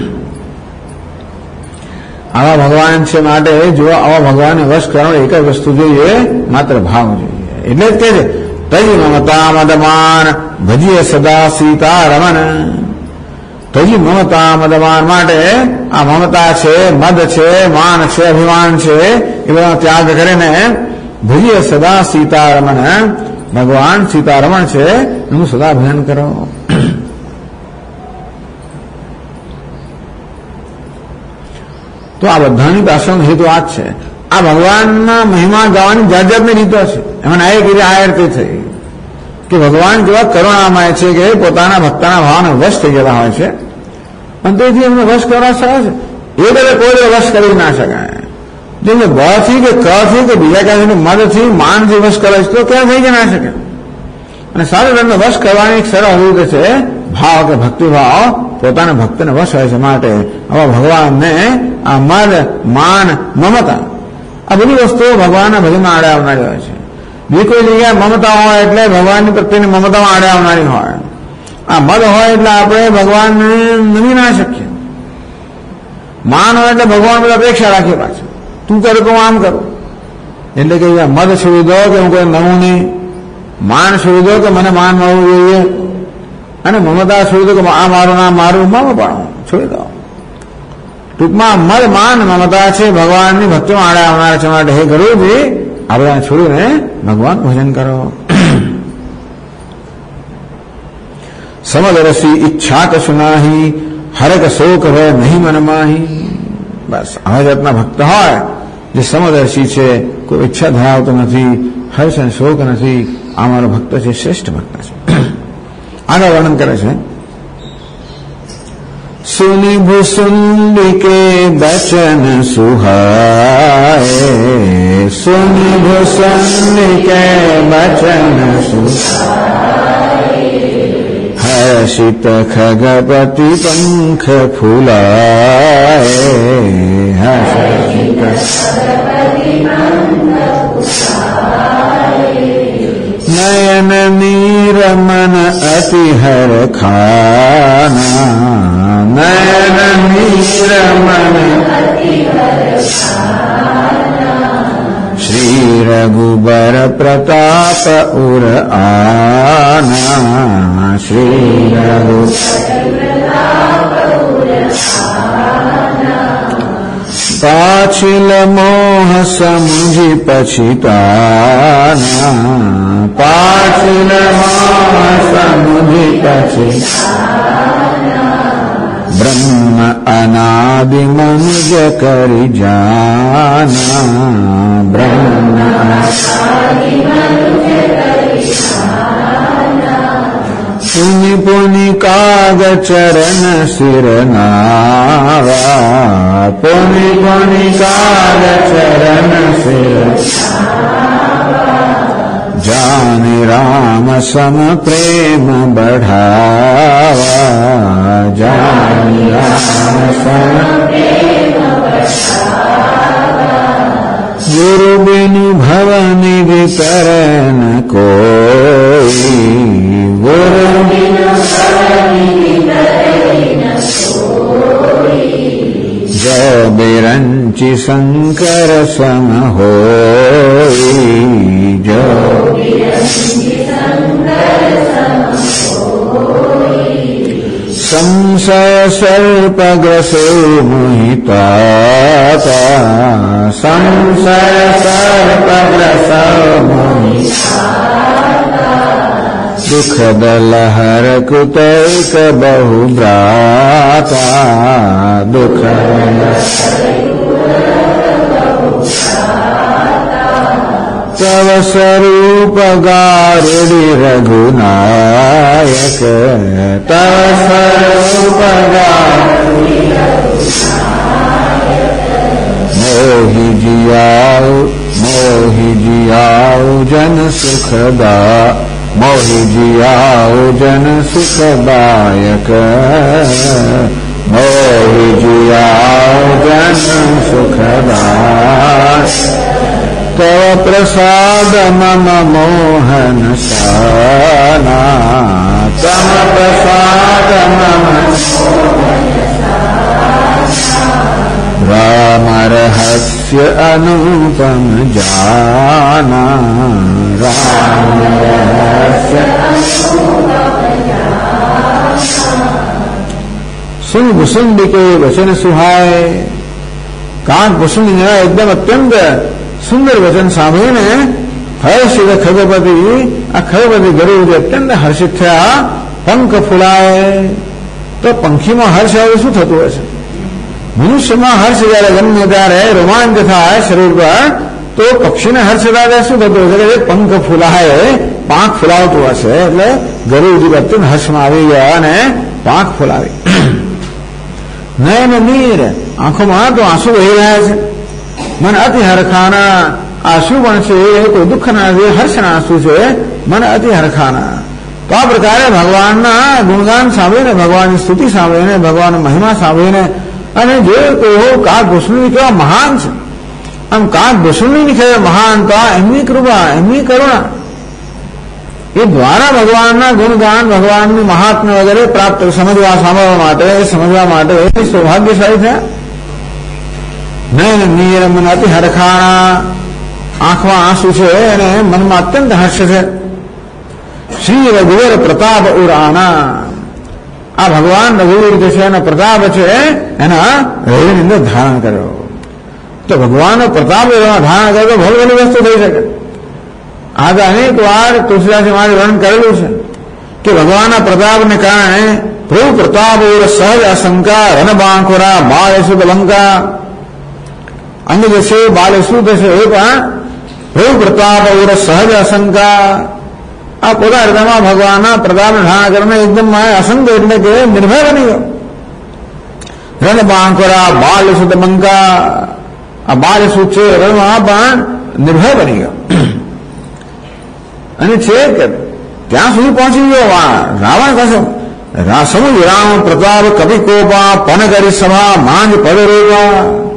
આવા ભગવાન છે માટે જો આવા ભગવાનને વશ કરવાનો એક જ વસ્તુ જોઈએ, માત્ર ભાવ જોઈએ. એટલે જ કે છે તજી મમતા મદમાન ભજીએ સદા સીતારમણ. તજી મમતા મદમાન માટે આ મમતા છે, મદ છે, માન છે, અભિમાન છે, એ બધા ત્યાગ કરીને ભજીએ સદા સીતારમણ, ભગવાન સીતારમણ છે એનું સદા ભજન કરો. તો આ બધાની પાછળનો હેતુ આ જ છે. આ ભગવાનના મહિમા ગાવાની જાત જાતની રીતો છે. એમાં એક રીતે આ રીતે થઈ કે ભગવાન જેવા કરુણામય છે કે પોતાના ભક્તના ભાવને વશ થઈ જતા હોય છે, અને તેથી એમને વશ કરવા સરળ છે. એ બધા કોઈ વશ કરી ના શકાય. જેમને બથી કે કથી કે બીજા ક્યાંથી મદથી માનથી વશ કરે છે તો ક્યાં થઈ કે ના શકે. અને સાથે તમને વશ કરવાની એક સરળ રીતે છે ભાવ કે ભક્તિભાવ પોતાના ભક્તને વશ હોય છે. માટે આવા ભગવાનને આ મદ માન મમતા આ બધી વસ્તુઓ ભગવાનના ભજનમાં આડે આવનારી હોય છે. બીજી કોઈ જગ્યાએ મમતા હોય એટલે ભગવાનની પ્રત્યેની મમતામાં આડે આવનારી હોય. આ મદ હોય એટલે આપણે ભગવાનને નમી ના શકીએ. માન હોય એટલે ભગવાન બધા અપેક્ષા રાખીએ પાછું, તું કરે તો આમ કરું. એટલે કે મદ છોડી દો કે હું કોઈ નવું નહીં, માન છોડી દો કે મને માન મળવું જોઈએ. અને મમતા છોડી દો કે આ મારું ના મારું મામા પણ છોડી દો. ટૂંકમાં મદ માન મમતા છે ભગવાનની ભક્તિમાં આડા આવનારા છે માટે હે ગરુડજી આ બધા છોડીને ભગવાન ભજન કરો. સમદરસી ઈચ્છા કશું નાહી હરક શોક ભય નહીં મનમાહી. બસ આવા જાતના ભક્ત હોય જે સમદર્શી છે, કોઈ ઈચ્છા ધરાવતો નથી, હર્ષ અને શોક નથી, આ મારો ભક્ત છે, શ્રેષ્ઠ ભક્ત છે. આગળ વર્ણન કરે છે. સુનિ ભૂસુંડી કે બચન સુહાય, સુનિ ભૂસુંડી કે બચન સુહાય, હર્ષિત ખગપતિ પંખ ફૂલાય, હર્ષિત નયન નીરમન અતિ હરખાના, નયન નીરમન શ્રી રઘુબર પ્રતાપ ઉર આના, શ્રી રઘુ પાછિલ મોહ સમજી પછીતાના, પાછિલ મોહ સમજી પછીતાના, બ્રહ્મ અનાદિ મનુજ કરી જાના, બ્રહ્મ અનાદિ મનુજ કરી જાના, પુનિ પુનિ કાગ ચરણ સિર નાવા, પુનિ પુનિ કાગ ચરણ સિર જાની રામ સમ પ્રેમ બઢાવા, જાની રામ સમ પ્રેમ બઢાવા, ગુરુ બિનુ ભવનિ વિતરણ કોઈ, ગુરુ બિનુ ભવનિ વિતરણ કોઈ, જો બિરંચી શંકર સમ હોઈ, જો સંશય સર્પગ્રસો મોહિતા, સંશય સર્પગ્રસો મોહિતા, દુઃખદ લહર કૃતૈક બહુ ભ્રાતા, દુઃખદ તવ સ્વરૂપ ગારુડી રઘુનાયક, તવ સ્વરૂપ ગારુડી મોહી જીયાઉ જન સુખદા, મોહી જીયાઉ જન સુખદાયક, મોહી જીયાઉ જન સુખદાયક, તવ પ્રસાદ મમ મોહન સાના, તમ પ્રસાદ મમ રામ રહસ્ય અનુપમ જાના, રામ રહસ્ય સુન ભુસુંડી કે વચન સુહાય. કાંક ભુસુંડી એકદમ અત્યંત સુંદર વચન સાંભળીને હર્ષિત ખગપતિ, આ ખગપતિ ગરુડ અત્યંત હર્ષિત થયા. પંખ ફૂલાય, તો પંખીમાં હર્ષ આવે શું થતું હશે? મનુષ્યમાં હર્ષ જયારે ગમે ત્યારે રોમાંચ થાય શરીર પર, તો પક્ષીને હર્ષ થાય શું થતું હશે? કે પંખ ફૂલાય, પાંખ ફૂલાવતું હશે. એટલે ગરુડજી અત્યંત હર્ષમાં આવી ગયા અને પાંખ ફૂલાવી. નયન નીર, આંખોમાં તો આંસુ વહી રહ્યા છે. મન અતિ હરખાના, આંસુ પણ છે એ કોઈ દુઃખના નથી, હર્ષના આંસુ છે. મન અતિ હરખાના. તો આ પ્રકારે ભગવાનના ગુણગાન સાંભળીને, ભગવાનની સ્તુતિ સાંભળીને, ભગવાનનો મહિમા સાંભળીને અને જે કહો કાક ભૂષણની કેવા મહાન છે, આમ કાક ભૂષણની કેવા મહાન, તો એમની કૃપા, એમની કરુણા, એ દ્વારા ભગવાનના ગુણગાન, ભગવાનની મહાત્મ્ય વગેરે પ્રાપ્ત સમજવા, સાંભળવા માટે, સમજવા માટે સૌભાગ્યશાળી થયા. નયન નીર મન અતિ હરખાણા, આંખમાં આંસુ છે અને મનમાં અત્યંત હર્ષ છે. શ્રી રઘુવર પ્રતાપ ઉરાણા, આ ભગવાન રઘુવીર જે છે એનો પ્રતાપ છે એના હૃદયની અંદર ધારણ કર્યો. તો ભગવાનનો પ્રતાપ એમાં ધારણ કર્યો તો ભલી ભલી વસ્તુ થઈ શકે. આ તો અનેક વાર તુલસીદાસજી મહારાજે વર્ણન કરેલું છે કે ભગવાનના પ્રતાપને કારણે પ્રભુ પ્રતાપ સહજ અશંકા રણબાંખોરા બાળેશુ લંકા અંગ જશે બાળેશુ થશે એ પણ પ્રભુ પ્રતાપ સહજ અશંકા. આ પોતા હૃદયમાં ભગવાનના પ્રતાપને ધારણ કરીને એકદમ અસંગ એટલે કે નિર્ભય બની ગયો. રણબાંખોરા બાળેશુ લંકા આ બાળેશુ છે રણમાં પણ નિર્ભય બની ગયો અને છે કે ત્યાં સુધી પહોંચી ગયો. રાવણ કસો રાસમુ રામ પ્રતાપ કવિ કોપા પન કરી સભા માંજ પડેવા.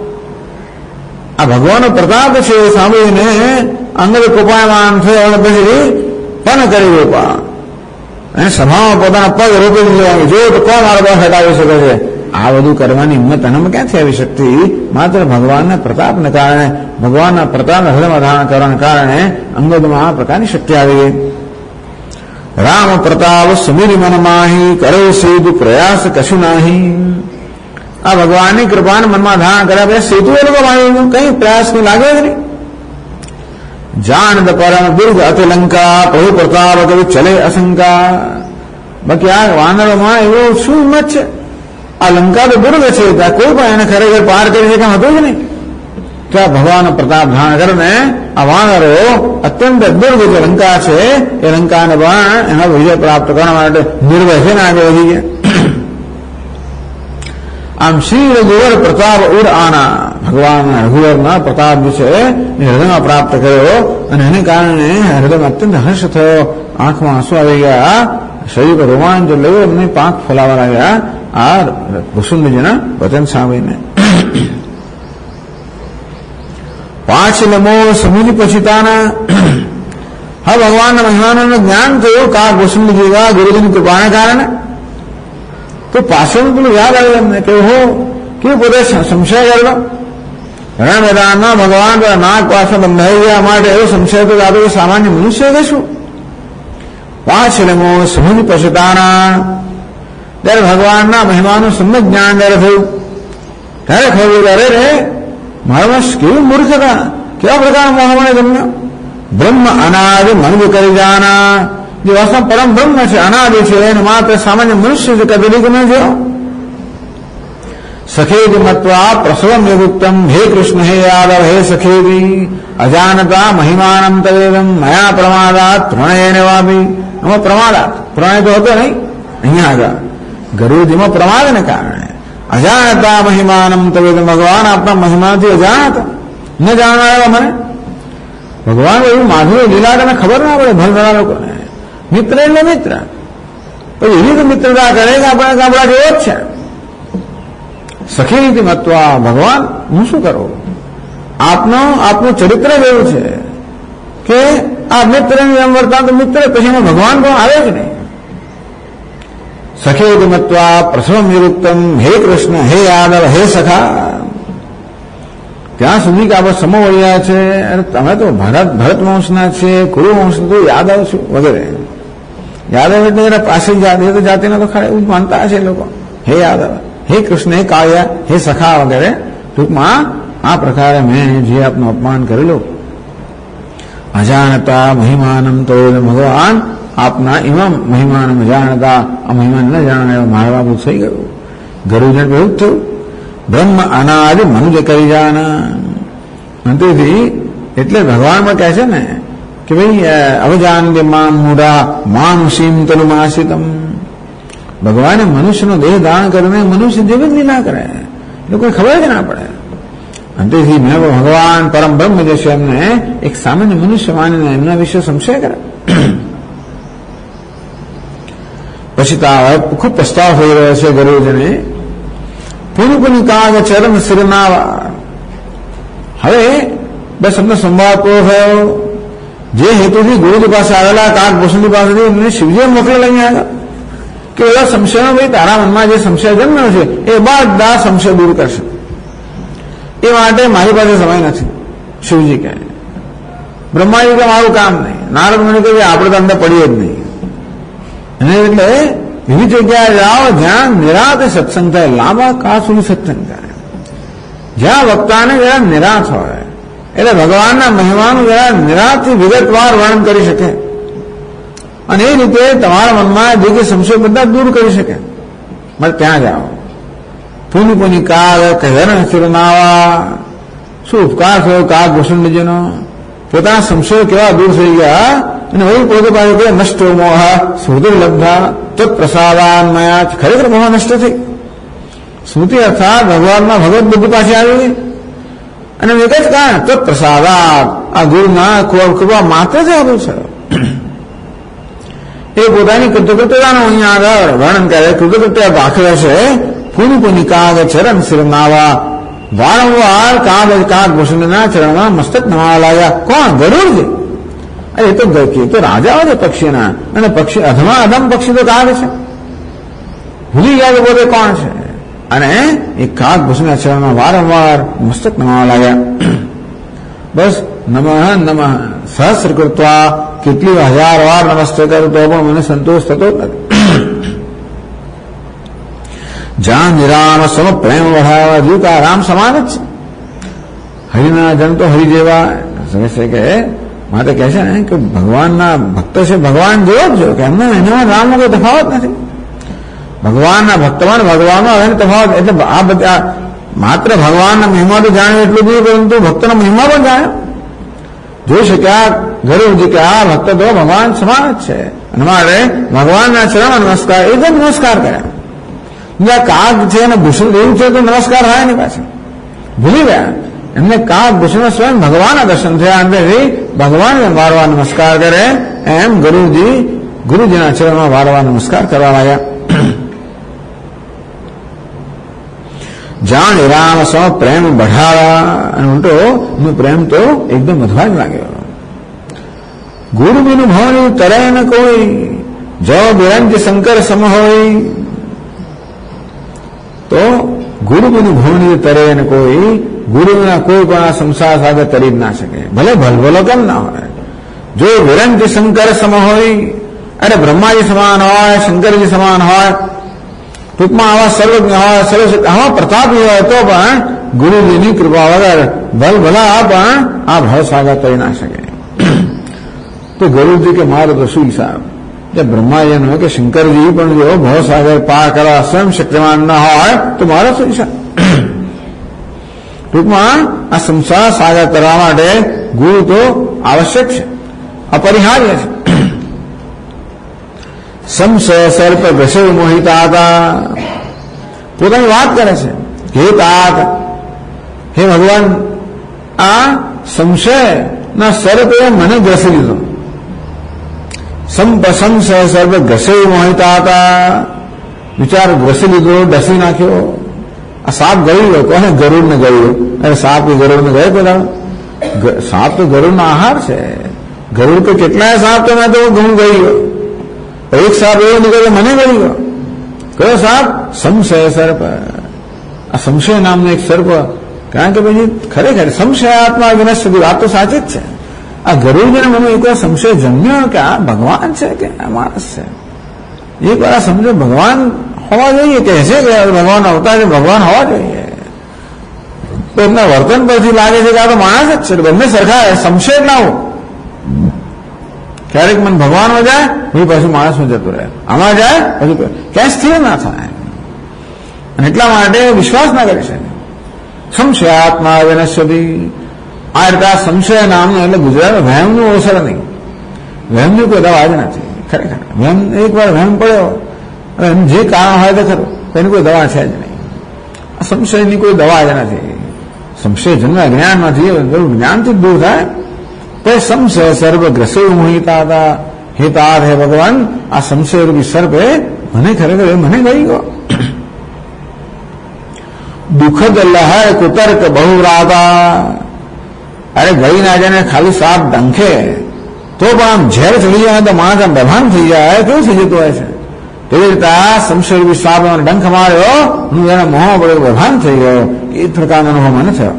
આ ભગવાનનો પ્રતાપ છે સાંભળીને અંગદ કોપાયમાન થયો અને પછી પન કરી રોપા અને સભામાં પોતાના પગ રોપી દીધા. જો તો કોણ મારો બસ હટાવી શકે છે? આ બધું કરવાની હિંમત અનમ ક્યાંથી આવી શકતી? માત્ર ભગવાનના પ્રતાપને કારણે, ભગવાનના પ્રતાપને હૃદયમાં ધારણ કરવાને કારણે અંગદમાં આ પ્રકારની શક્તિ આવી ગઈ. રામ પ્રતાપ સમીરી મન માહી કરો સેતુ પ્રયાસ કશું નાહી. આ ભગવાનની કૃપાને મનમાં ધારણ કર્યા પછી સેતુ એ લોકો માની કઈ પ્રયાસ કઈ લાગે જ નહીં. જાણદ પરમ દુર્ગ અતિલંકા પ્રભુ પ્રતાપ કવિ ચલે અશંકા. બાકી આ વાનરોમાં એવો શું હિંમત છે? આ લંકા તો દુર્ગ છે, ત્યાં કોઈ પણ એને ખરેખર પાર કરી શકે હતું જ નહીં. ત્યાં ભગવાનનો પ્રતાપ ધારણ કરીને આ વાનરો અત્યંત દુર્ગ જે લંકા છે એ લંકાને પણ એનો વિજય પ્રાપ્ત કરવા માટે નિર્ભય થઈને આગળ વધી ગયા. આમ શ્રી રઘુવર પ્રતાપ ઉર આના, ભગવાન રઘુવરના પ્રતાપ જે છે એ હૃદયમાં પ્રાપ્ત કર્યો અને એને કારણે હૃદયમાં અત્યંત હર્ષ થયો. આંખમાં આંસુ આવી ગયા, શરીર પર રોમાંચ લેવો, એમને પાંખ ફોલાવા લાગ્યા આ કુસુમજીના વચન સાંભળીને. પાંચ નમો સમૂહ પછીતાના. હવે ભગવાનના મહિમાનું જ્ઞાન થયું કા કુસુમજીવા ગુરુજીની કૃપાને કારણે. તો પાછળનું પેલું યાદ આવ્યું એમને કે હો કે પોતે સંશય કરેલો ઘણા મેદાનમાં ભગવાન નાક પાછળ બંધાઈ ગયા માટે એવો સંશય તો દાદો સામાન્ય મનુષ્ય કે શું? પાંચ નમો સમૂહ પછીતાના. ત્યારે ભગવાનના મહિમાનું સમ્યક જ્ઞાન જ્યારે થયું ત્યારે ખબર અરે રે મારામાં કેવી મૂર્ખતા, કેવા પ્રકારનો મોહમણે ગમ્યો. બ્રહ્મ અનાદિ મનુ કરી જાના. જે વાસ્તવ પરમ બ્રહ્મ છે, અનાદિ છે, એને માત્ર સામાન્ય મનુષ્ય છે કદી ગમે છે. સખેદ મત્વા પ્રસવમ યુક્તમ હે કૃષ્ણ હે યાદવ હે સખેદી અજાનતા મહિમાનમ તવેદમ મયા પ્રમાદાત પ્રણયને વાપી. એમાં પ્રમાદાત પ્રણય તો હતો નહીં, અહીંયા આગળ ગરુજીમાં પ્રમાદને કારણે અજાણતા મહિમાનમ તવેદમ. ભગવાન આપણા મહિમાથી અજાણત ન જાણવા મને ભગવાન એવું માધુર્ય લીલા તને ખબર ના પડે ભલભલા લોકોને. મિત્ર એટલે મિત્ર, પછી એવી તો મિત્રતા કરે કે આપણા ગામડા જેવો જ છે. સખી રીતે મત્વા. ભગવાન હું શું કરું? આપનું ચરિત્ર એવું છે કે આ મિત્રની એમ વર્તા તો મિત્ર પછી એમાં ભગવાન પણ આવે જ નહીં. સખેદ મત્વા પ્રસવમ નિરુક્તમ હે કૃષ્ણ હે યાદવ હે સખા. ત્યાં સુધી કે આપણે સમો વળ્યા છે અને તમે તો ભરત વંશના છે, કુરુ વંશના તો યાદવ છું વગેરે. યાદવ એટલે એના પાસે જાતિ જાતિના તો ખરા એવું માનતા હશે લોકો. હે યાદવ હે કૃષ્ણ હે કાવ્ય હે સખા વગેરે. ટૂંકમાં આ પ્રકારે મેં જે આપનું અપમાન કરેલું અજાણતા મહિમાનમ તો ભગવાન આપના ઇમામ મહિમાન જાણતા આ મહિમાન ન જાણે મારા બાબુ થઈ ગયું. ગરુજન એવું જ થયું. બ્રહ્મ અનાદિ મનુજ કરી જાના. તેથી એટલે ભગવાનમાં કહે છે ને કે ભાઈ અવજાન મામ મૂઢા માનુષીમ તનુમાસિતમ. ભગવાને મનુષ્યનો દેહ ધારણ કરીને મનુષ્ય જેવી જ લીલા કરે, લોકો ખબર જ ના પડે. અંતેથી મેં ભગવાન પરમ બ્રહ્મ જે છે એમને એક સામાન્ય મનુષ્ય માનીને એમના વિશે સંશય કરે. પછી તો ખૂબ પસ્તાવ થઈ રહ્યો છે ગરુજને. પુરુપની કાગ ચરણ શિરનાવા. હવે બસ અમને સંવાદ પૂરો થયો. જે હેતુથી ગુરુજી પાસે આવેલા કાગ ભૂષણજી પાસેથી એમને શિવજીએ મોકલેલા અહીંયા આગળ કે એવા સંશયનો ભાઈ તારા મનમાં જે સંશય જન્મ્યો છે એ બધા સંશય દૂર કરશે. એ માટે મારી પાસે સમય નથી. શિવજી કહે. બ્રહ્માજી કે મારું કામ નહીં. નારદ મુનિ કહે આપણે તો અંદર પડીએ જ નહીં. અને એટલે એવી જગ્યાએ જાઓ જ્યાં નિરાતે સત્સંગ થાય, લાંબા કાળ સુધી સત્સંગ થાય, જ્યાં વક્તાને જરા નિરાશ હોય, એટલે ભગવાનના મહિમાનું જરા નિરાશથી વિગતવાર વર્ણન કરી શકે અને એ રીતે તમારા મનમાં જે કે સંશય બધા દૂર કરી શકે. મારે ત્યાં જાઓ. પુની પુની કાળ કહેરણ ચિરનાવા, શું ઉપકાર થયો કાગ ભૂષણજીનો. પોતાના સંશયો કેવા દૂર થઈ ગયા અને વહી પોતે પાછું કે નષ્ટો મોહ સુદુર્લબ્ધા તત્પ્રસાદાન્મયા. ખરેખર મોહ નષ્ટ થઈ. સ્મૃતિ અર્થાત ભગવાનમાં ભગવત બુદ્ધિ પાછી આવી અને એક જ કારણ તત્પ્રસાદાત, આ ગુરુના કૃપા માત્ર જ આવ્યું છે. એ પોતાની કૃતજ્ઞતાનું અહીંયા આગળ વર્ણન કરે. કૃતજ્ઞતા દાખવે છે. પુની પુની કાગ ચરણ શિરનાવા, વારંવાર કાગ ભૂષણના ચરણમાં મસ્તક નવા લાગ્યા. કોણ? ગરુડજી. એ તો રાજાઓ છે પક્ષીના, અને પક્ષી અધમા અધમ પક્ષી તો કાગ છે. ભૂલી ગયા કે પોતે કોણ છે. અને એ કાગ ભૂષણના ચરણમાં વારંવાર મસ્તક નવા લાગ્યા. બસ નમઃ નમઃ સહસ્ર કૃત્વા, કેટલી હજાર વાર નમસ્તે કરું તો પણ મને સંતોષ થતો જ નથી. જ્યાં નિરામ સમ પ્રેમ વઢાવા, જીવતા રામ સમાન જ છે. હરિના જન તો હરિ જેવા છે કે માટે કહે છે ને કે ભગવાનના ભક્ત છે ભગવાન જેવો જ જો કે એમને એનામાં રામનો કોઈ તફાવત નથી. ભગવાનના ભક્તમાં ભગવાનનો હવે તફાવત, એટલે આ બધા માત્ર ભગવાનના મહિમા તો જાણ્યો એટલું જ, પરંતુ ભક્તના મહિમા પણ જાણ્યો. જોઈ શક્યા ગરુડજી કે આ ભક્ત તો ભગવાન સમાન જ છે અને મારે ભગવાનના ચરણ નમસ્કાર એકદમ નમસ્કાર કર્યા. કાગ છે અને ભૂષણ એવું છે તો નમસ્કાર થાય ને પાછળ ભૂલી ગયા. એમને કાગ ભૂષણ સ્વયં ભગવાનના દર્શન થયા અને ભગવાનને વારવાર નમસ્કાર કરે. એમ ગરુડજી ગુરુજીના ચરણમાં વારવાર નમસ્કાર કરવા લાગ્યા. જાણ રામ સૌ પ્રેમ બઢાવા, અને ઉલટો એનો પ્રેમ તો એકદમ વધવા જ લાગ્યો. ગુરુ બિનું ભવન તરે ન કોઈ, જો બિરંજ શંકર સમ હોય. તો ગુરુ બિનું ભવન તરે ન કોઈ, ગુરુના કોઈ પણ આ સંસાર સાગર તરી જ ના શકે, ભલે ભલભલો કેમ ના હોય. જો વિરંજ શંકર સમ હોય, અરે બ્રહ્માજી સમાન હોય, શંકરજી સમાન હોય, ટૂંકમાં આવા સર્વજ્ઞ હોય, સર્વશક્તિ આવા પ્રતાપી હોય તો પણ ગુરુજીની કૃપા વગર ભલભલા પણ આ ભવસાગર તરી ના શકે. તો ગુરુજી કે મારો તો શું હિસાબ, જે બ્રહ્માજી હોય કે શંકરજી પણ જો ભવસાગર પાર કરવા સ્વયં શક્તિમાન ન હોય તો મારો શું હિસાબ. ટૂંકમાં આ સંસાર સાગર કરવા માટે ગુરુ તો આવશ્યક છે, અપરિહાર્ય છે. સંશય સર્પ ઘસે મોહિતા હતા. પોતાની વાત કરે છે, હે તાત, હે ભગવાન, આ સંશય ના સર્પે મને ઘસી લીધો. સંશય સર્પ ઘસે મોહિતા હતા. વિચાર ઘસી લીધો, ડસી નાખ્યો. આ સાપ ગયું કોને? ગરુડને ગયું. અરે સાપ કે ગરુડને ગયો પેલા? સાપ તો ગરુડનો આહાર છે. ગરુડ તો કેટલાય સાપ તો મેં તો ઘણું ગયું. એક સાપ એવો નીકળ્યો મને ગળી ગયો. કયો સાપ? સંશય સર્પ. આ સંશય નામનો એક સર્પ. કારણ કે પછી ખરેખર સંશયાત્મા વિનશ્યતિ, વાત તો સાચી જ છે. આ ગરુડને મને એકવાર સંશય જમ્યો કે આ ભગવાન છે કે આ માણસ છે. એક વાર આ સમજો ભગવાન હોવા જોઈએ, કહે છે કે ભગવાન અવતાર છે, ભગવાન હોવા જોઈએ. તો એમના વર્તન પરથી લાગે છે કે આ તો માણસ જ છે. બંને સરખા, સંશય ના હો. ક્યારેક મન ભગવાનમાં જાય પછી પાછું માણસમાં જતું રહે, આમાં જાય પછી ક્યાંય સ્થિર ના થાય. અને એટલા માટે વિશ્વાસ ના કરી શકે. સંશયાત્મા વિનશ્યતિ. આ રીતે સંશય નામનું, એટલે ગુજરાતમાં વહેમનું અવસર નહીં. વહેમની કોઈ દવા જ નથી. ખરેખર વહેમ એકવાર વહેમ પડ્યો અને જે કારણ હોય તો ખરું, એની કોઈ દવા છે જ નહીં. આ સંશયની કોઈ દવા જ નથી. સંશય જન્મ જ્ઞાનમાંથી, જ્ઞાનથી જ દૂર થાય. તો સંશય સર્પ ગ્રસે મોહિતા હતા. હે તાર, હે ભગવાન, આ સંશય રૂપી સર્પે મને ખરેખર મને ગઈ ગયો. દુઃખદ લહર કુતર્ક બહુ રાતા. અરે ગઈ ના જાય ને ખાલી સાપ ડંખે તો પણ આમ ઝેર ચડી જાય તો માણસ આમ બેભાન થઈ જાય, કેવું થઈ જતું હોય છે. એવી રીતે આ સંશય રૂપી સાપ ડંખ માર્યો, હું એના મોહ પડ્યો, બેભાન થઈ ગયો. એ પ્રકારનો અનુભવ મને થયો.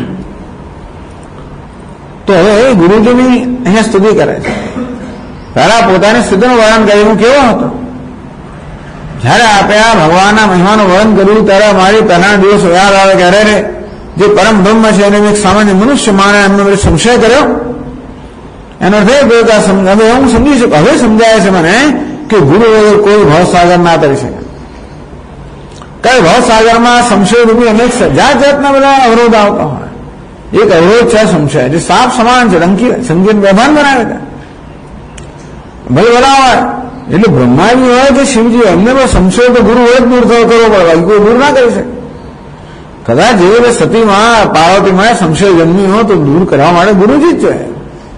તો હવે ગુરુજીની અહીંયા સ્તુતિ કરે છે. પહેલા પોતાની સ્થિતિનું વર્ણન કર્યું કેવો હતો. જયારે આપ્યા ભગવાનના મહિમાનું વર્ણન કર્યું ત્યારે મારી પહેલાના દિવસો યાદ આવે કે અરે જે પરમ બ્રહ્મ છે એને એક સામાન્ય મનુષ્ય માણે એમનો સંશય કર્યો. એનો અર્થ એ કે હવે હું સમજી શકું, હવે સમજાય છે મને કે ગુરુ વગર કોઈ ભવસાગર ના તરી શકે. કઈ ભવસાગરમાં સંશય રૂપી અનેક જાત જાતના બધા અવરોધ આવતા હોય. એક અવરોધ છે સંશય, જે સાપ સમાન છે, સંગીત બેભાન બનાવે છે. ભલે બધા હોય એટલે બ્રહ્માજી હોય કે શિવજી હોય, એમને સંશય તો ગુરુ હોય જ દૂર કરવો પડે, કોઈ દૂર ના કરી શકે. કદાચ જે રીતે સતીમાં પાર્વતીમાં સંશય જન્મ્યો તો દૂર કરવા માટે ગુરુજી જ છે,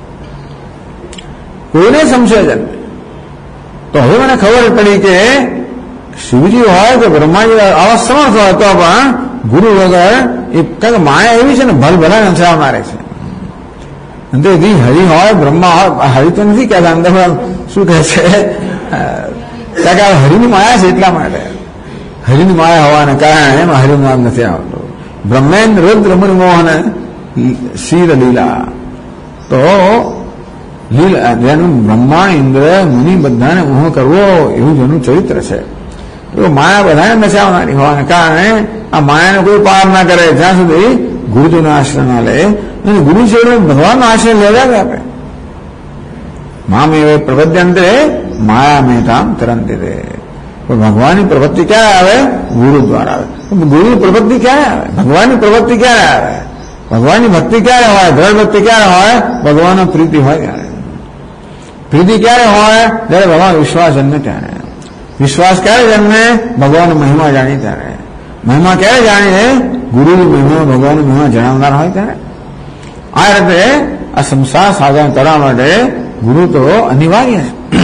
કોઈને સંશય જન્મે. તો હવે મને ખબર પડી કે શિવજી હોય કે બ્રહ્માજી આવા સમર્થ હોય તો પણ ગુરુ વગર એ માયા એવી છે ને ભલભલા નચાવનારે છે. અંતે હરિ હોય બ્રહ્મા હોય, હરિ તો નથી કહેતા, અંદર શું કહે છે કારણ કે હરિની માયા છે એટલા માટે. હરિની માયા હોવાને કારણે એમાં હરિનું નામ નથી આવતું. બ્રહ્મેન્દ્ર રુદ્ર મુનિમોહન શીર લીલા. તો લીલા જેનું બ્રહ્મા ઇન્દ્ર મુનિ બધાને મોહ કરવો એવું જેનું ચરિત્ર છે. તો માયા બધાને નચાવનારી હોવાને કારણે આ માયાને કોઈ પાર ના કરે જ્યાં સુધી ગુરુજીનો આશ્રય ના લે. અને ગુરુ છે ભગવાનનો આશ્રય લેવા જ આપે. મામેવે પ્રપદ્યંતે માયા મહેતામ તરંતી દે. ભગવાનની પ્રવૃત્તિ ક્યારે આવે? ગુરુ દ્વારા આવે. ગુરુની પ્રવૃત્તિ ક્યારે આવે? ભગવાનની પ્રવૃત્તિ ક્યારે આવે? ભગવાનની ભક્તિ ક્યારે હોય? દ્રઢ ભક્તિ ક્યારે હોય? ભગવાનનો પ્રીતિ હોય ત્યારે. પ્રીતિ ક્યારે હોય? જયારે ભગવાન વિશ્વાસ જન્મે ત્યારે. વિશ્વાસ ક્યારે જન્મે? ભગવાનનો મહિમા જાણી ત્યારે. મહિમા ક્યારે જાણીએ? ગુરુની મહિમા ભગવાનનો મહિમા જણાવનાર હોય ત્યારે. આ રીતે આ સંસાર સાધન કરવા માટે ગુરુ તો અનિવાર્ય છે.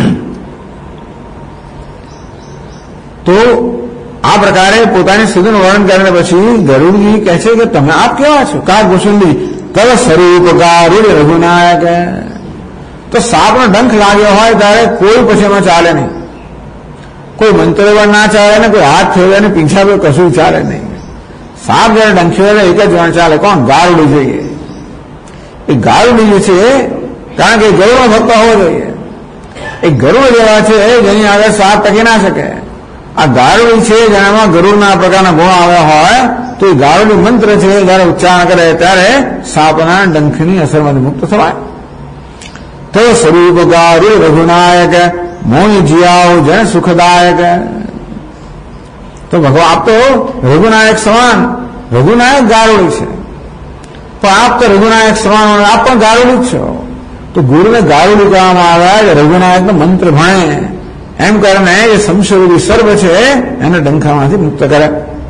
તો આ પ્રકારે પોતાની સ્થિતિનું વર્ણન કરીને પછી ગરુડજી કહે છે કે તમે આપ કેવા છો? કા ગોસુંડી કવ સ્વરૂપ ગારુડ રઘુનાયક. તો સાપનો ડંખ લાગ્યો હોય ત્યારે કોઈ પછી એમાં ચાલે નહીં. કોઈ મંત્ર પણ ના ચાલે ને કોઈ હાથ ફેરવે ને પીંછા પર કશું ચાલે નહીં. સાપ જયારે ડંખ્યો એક જ વાર ચાલે. કોણ? ગારુડી જોઈએ. એ ગારુડી જે છે કારણ કે ગરુડનો ભક્ત હોવો જોઈએ. એ ગરુડ જેવા છે જેની આગળ સાપ ટકી ના શકે. આ ગારુડી છે જેનામાં ગરુડના પ્રકારના ગુણ આવ્યા હોય તો એ ગારુડી મંત્ર છે જયારે ઉચ્ચારણ કરે ત્યારે સાપના ડંખની અસરમાંથી મુક્ત થવાય. તો સ્વરૂપ ગારુડ રઘુનાયક મોહી જીયાઓ જન સુખદાયક. તો ભગવાન આપ તો રઘુનાયક સમાન રઘુનાયક ગારુડી છે, પણ આપ તો રઘુનાયક સમાન આપ પણ ગારુડી જ છો. તો ગુરુને ગારુડી કહેવામાં આવ્યા કે રઘુનાયકનો મંત્ર ભણે એમ કરીને એ સંશયરૂપી સર્વ છે એને ડંખામાંથી મુક્ત કરે.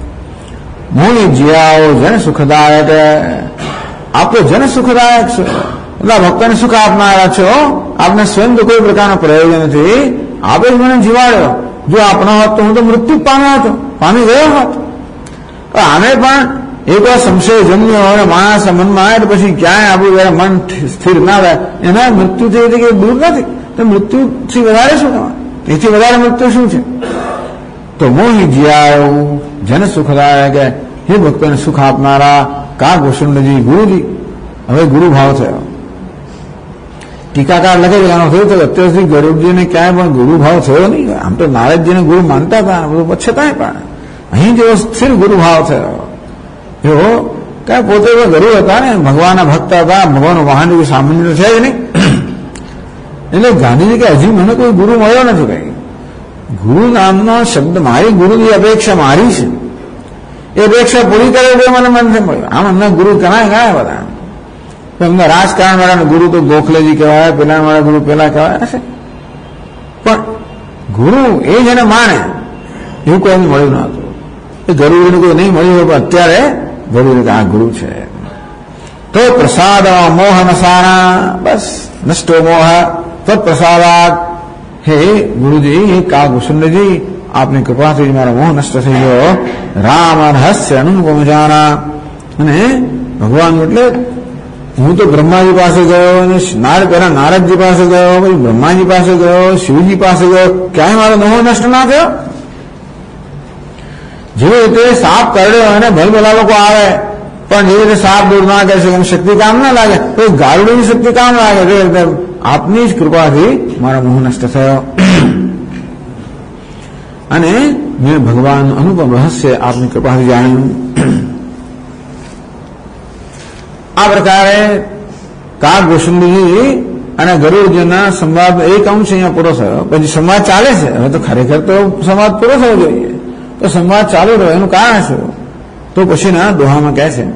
મોહી જીયાઓ જન સુખદાયક. આપ તો જન સુખદાયક છો, એટલે ભક્તોને સુખ આપનારા છો. આપને સ્વયં તો કોઈ પ્રકારનો પ્રયોજન નથી, આપે જ મને જીવાડ્યો. જો આપનો હોત તો હું તો મૃત્યુ પામ્યો હતો, પામી ગયો હોત. આને પણ એક વાર સંશય જન્મ્યો અને માણસ મનમાં આવે પછી ક્યાંય આપણું જયારે મન સ્થિર ના રહે એના મૃત્યુથી કે દૂર નથી. તો મૃત્યુથી વધારે શું કહેવાય? એથી વધારે મૃત્યુ શું છે? તો મોહી જીયાઓ જન સુખદાયક. હે ભક્તોને સુખ આપનારા કા ગોસુંડજી ગુરુજી. હવે ગુરુ ભાવ થયો. ટીકાકાર લખે એનો થયું તો અત્યાર સુધી ગરુડજીને ક્યાંય પણ ગુરુ ભાવ થયો નહીં. આમ તો નારદજીને ગુરુ માનતા હતા છતાંય પણ અહીં જેવો સ્થિર ગુરુ ભાવ થયો. એવો કઈ પોતે ગુરુ હતા ને, ભગવાનના ભક્ત હતા, ભગવાનનું વાહન સામાન્ય છે જ નહીં. એટલે ગાંધીજી કે હજી મને કોઈ ગુરુ મળ્યો નથી. કઈ ગુરુ નામનો શબ્દ મારી ગુરુની અપેક્ષા મારી છે, એ અપેક્ષા પૂરી કરે તો મને મનથી મળ્યો. આમ અમને ગુરુ કણાય બધા. એમને રાજકારણ વાળાને ગુરુ તો ગોખલેજી કહેવાય, પેલા વાળા ગુરુ પેલા કહેવાય હશે, પણ ગુરુ એ જેને માને એવું કોઈ મળ્યું ન હતું. એ ગરુડીને કોઈ નહીં મળ્યું હોય પણ અત્યારે ગરુડી આ ગુરુ છે. તો પ્રસાદ મોહ નસાણા. બસ નષ્ટો મોહ તત્પ્રસાદાત. હે ગુરુજી, હે કા ગુસુંડજી, આપની કૃપાથી મારો મોહ નષ્ટ થઈ ગયો. રામ રહસ્ય અનુપમ જાના. અને ભગવાન એટલે હું તો બ્રહ્માજી પાસે ગયો અને પેલા નારદજી પાસે ગયો, પછી બ્રહ્માજી પાસે ગયો, શિવજી પાસે ગયો, ક્યાંય મારો મોહ નષ્ટ ના થયો. જેવી રીતે સાપ કરડ્યો અને ભલભલા લોકો આવે પણ જેવી રીતે સાપ દૂર ના કરી શકે, શક્તિ કામ ના લાગે તો ગારુડીની શક્તિ કામ લાગે. એ રીતે આપની જ કૃપાથી મારો મોહ નષ્ટ થયો. અને મેં ભગવાનનું અનુપમ રહસ્ય આપની કૃપાથી જાણ્યું. આ પ્રકારે કાગભૂષણજી અને ગરુડજીના સંવાદ એક અંશ અહીંયા પૂરો થયો. પછી સંવાદ ચાલે છે. હવે તો ખરેખર તો સંવાદ પૂરો થવો જોઈએ. તો સંવાદ ચાલુ રહ્યો એનું કારણ શું? તો પછીના દોહામાં કહે છે,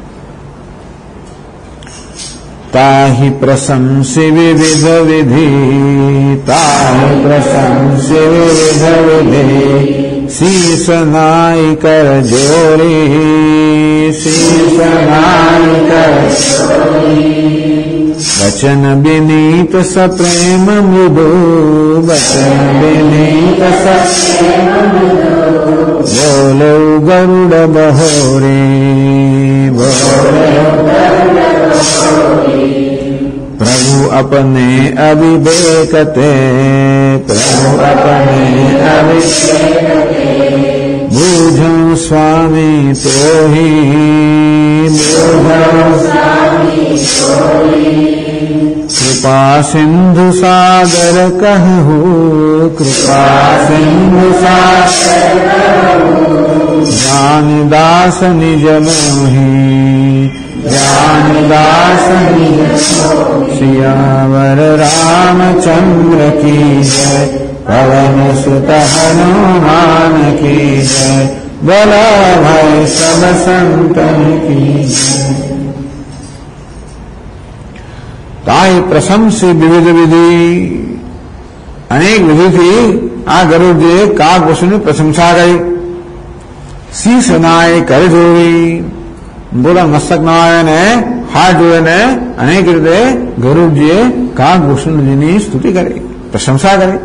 તાહિ પ્રશંસી વિવિધ વિધિ, તાહિ પ્રશંસી વિવિધ વિધિ, શીશ નાઈ કર જોરી, શીશ નાઈ કર વચન વિનીત સપ્રેમ મૃદુ, વચન વિનીત સપ્રેમ બોલો ગરુડ બહોરી, પ્રભુ અપને અવિવેકતે, પ્રભુ અપને અવિવેકતે, બુઝ સ્વામી તોહી, બુઝ સ્વામી તોહી, કૃપા સિંધુ સાગર કહું, કૃપા સિંધુ સાગર કહું, જ્ઞાનદાસ નિજ મોહી, જ્ઞાનદાસ નિજ સિયાવર રામચંદ્ર કી જય, પવન સુત હનુમાન કી જય, બોલ ભાઈ સબ સંતન કી જય. તાઈ પ્રશંસી વિવિધ વિધિ, અનેક વિધિથી આ ગરુડજીએ કાગભૂષણની પ્રશંસા કરી. શીશ નાય કર જોડી, બોલા મસ્તક નાયને હાથ જોઈને અનેક રીતે ગરુડજીએ કાગભૂષણજીની સ્તુતિ કરી, પ્રશંસા કરી.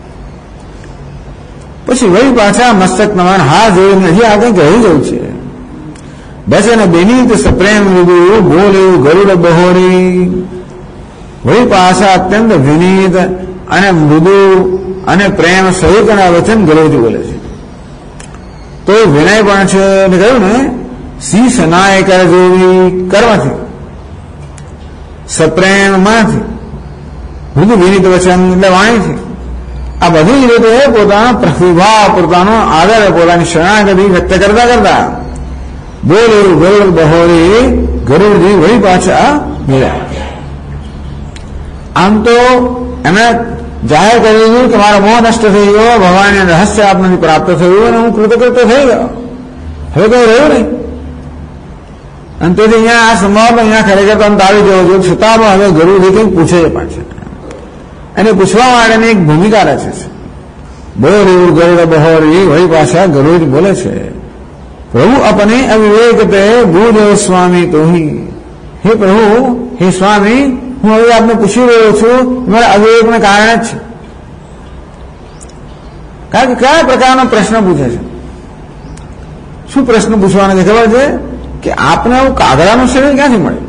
પછી વળી પાછા મસ્તક નવાન હાથ જોઈને હજી આગળ કહી જવું છે. બચન બેનીત સપ્રેમ વિદુ, બોલ્યું ગરુડ બહોરી. વળી પાછા અત્યંત વિનીત અને મૃદુ અને પ્રેમ સહિતના વચન ગરુડજી બોલે છે. તો વિનય પણ છે. એટલે કહ્યું ને, શીશ નાય કર જોવી, કર્મથી, સપ્રેમ મનથી, મૃદુ વિનીત વચન એટલે વાણીથી, આ બધી રીતે પોતાનો પ્રતિભાવ, પોતાનો આદર, પોતાની શરણાગતિ વ્યક્ત કરતા કરતા બોલ્યું ગરુડ બહોરી, ગરુડજી વળી પાછા બોલ્યા. આમ તો એને જાહેર કરી દીધું કે મારો મોહ નષ્ટ થઈ ગયો, ભગવાનને રહસ્ય આપનાથી પ્રાપ્ત થયું અને હું કૃતકૃત્ય થઈ ગયો, હવે કઈ રહ્યું નહીં. અને તેથી અહીંયા આ સંવાદ અહીંયા ખરેખર તો અંત આવી જવો જોઈએ. છતાં પણ હવે ગરુડજી કંઈક પૂછે છે પાછળ, એને પૂછવા માટેની એક ભૂમિકા રચે છે. બોલ્યું ગરુડ બહોરી, વળી પાછા ગરુડ બોલે છે, પ્રભુ અપને અવિવેકતે બુઝ સ્વામી તોહી. હે પ્રભુ, હે સ્વામી, હું હવે આપને પૂછી રહ્યો છું, મારા અવિવેકને કારણે જ છે. કારણ કે કયા પ્રકારનો પ્રશ્ન પૂછે છે? શું પ્રશ્ન પૂછવાનો છે ખબર છે? કે આપને આવું કાગડાનું શરીર ક્યાંથી મળ્યું?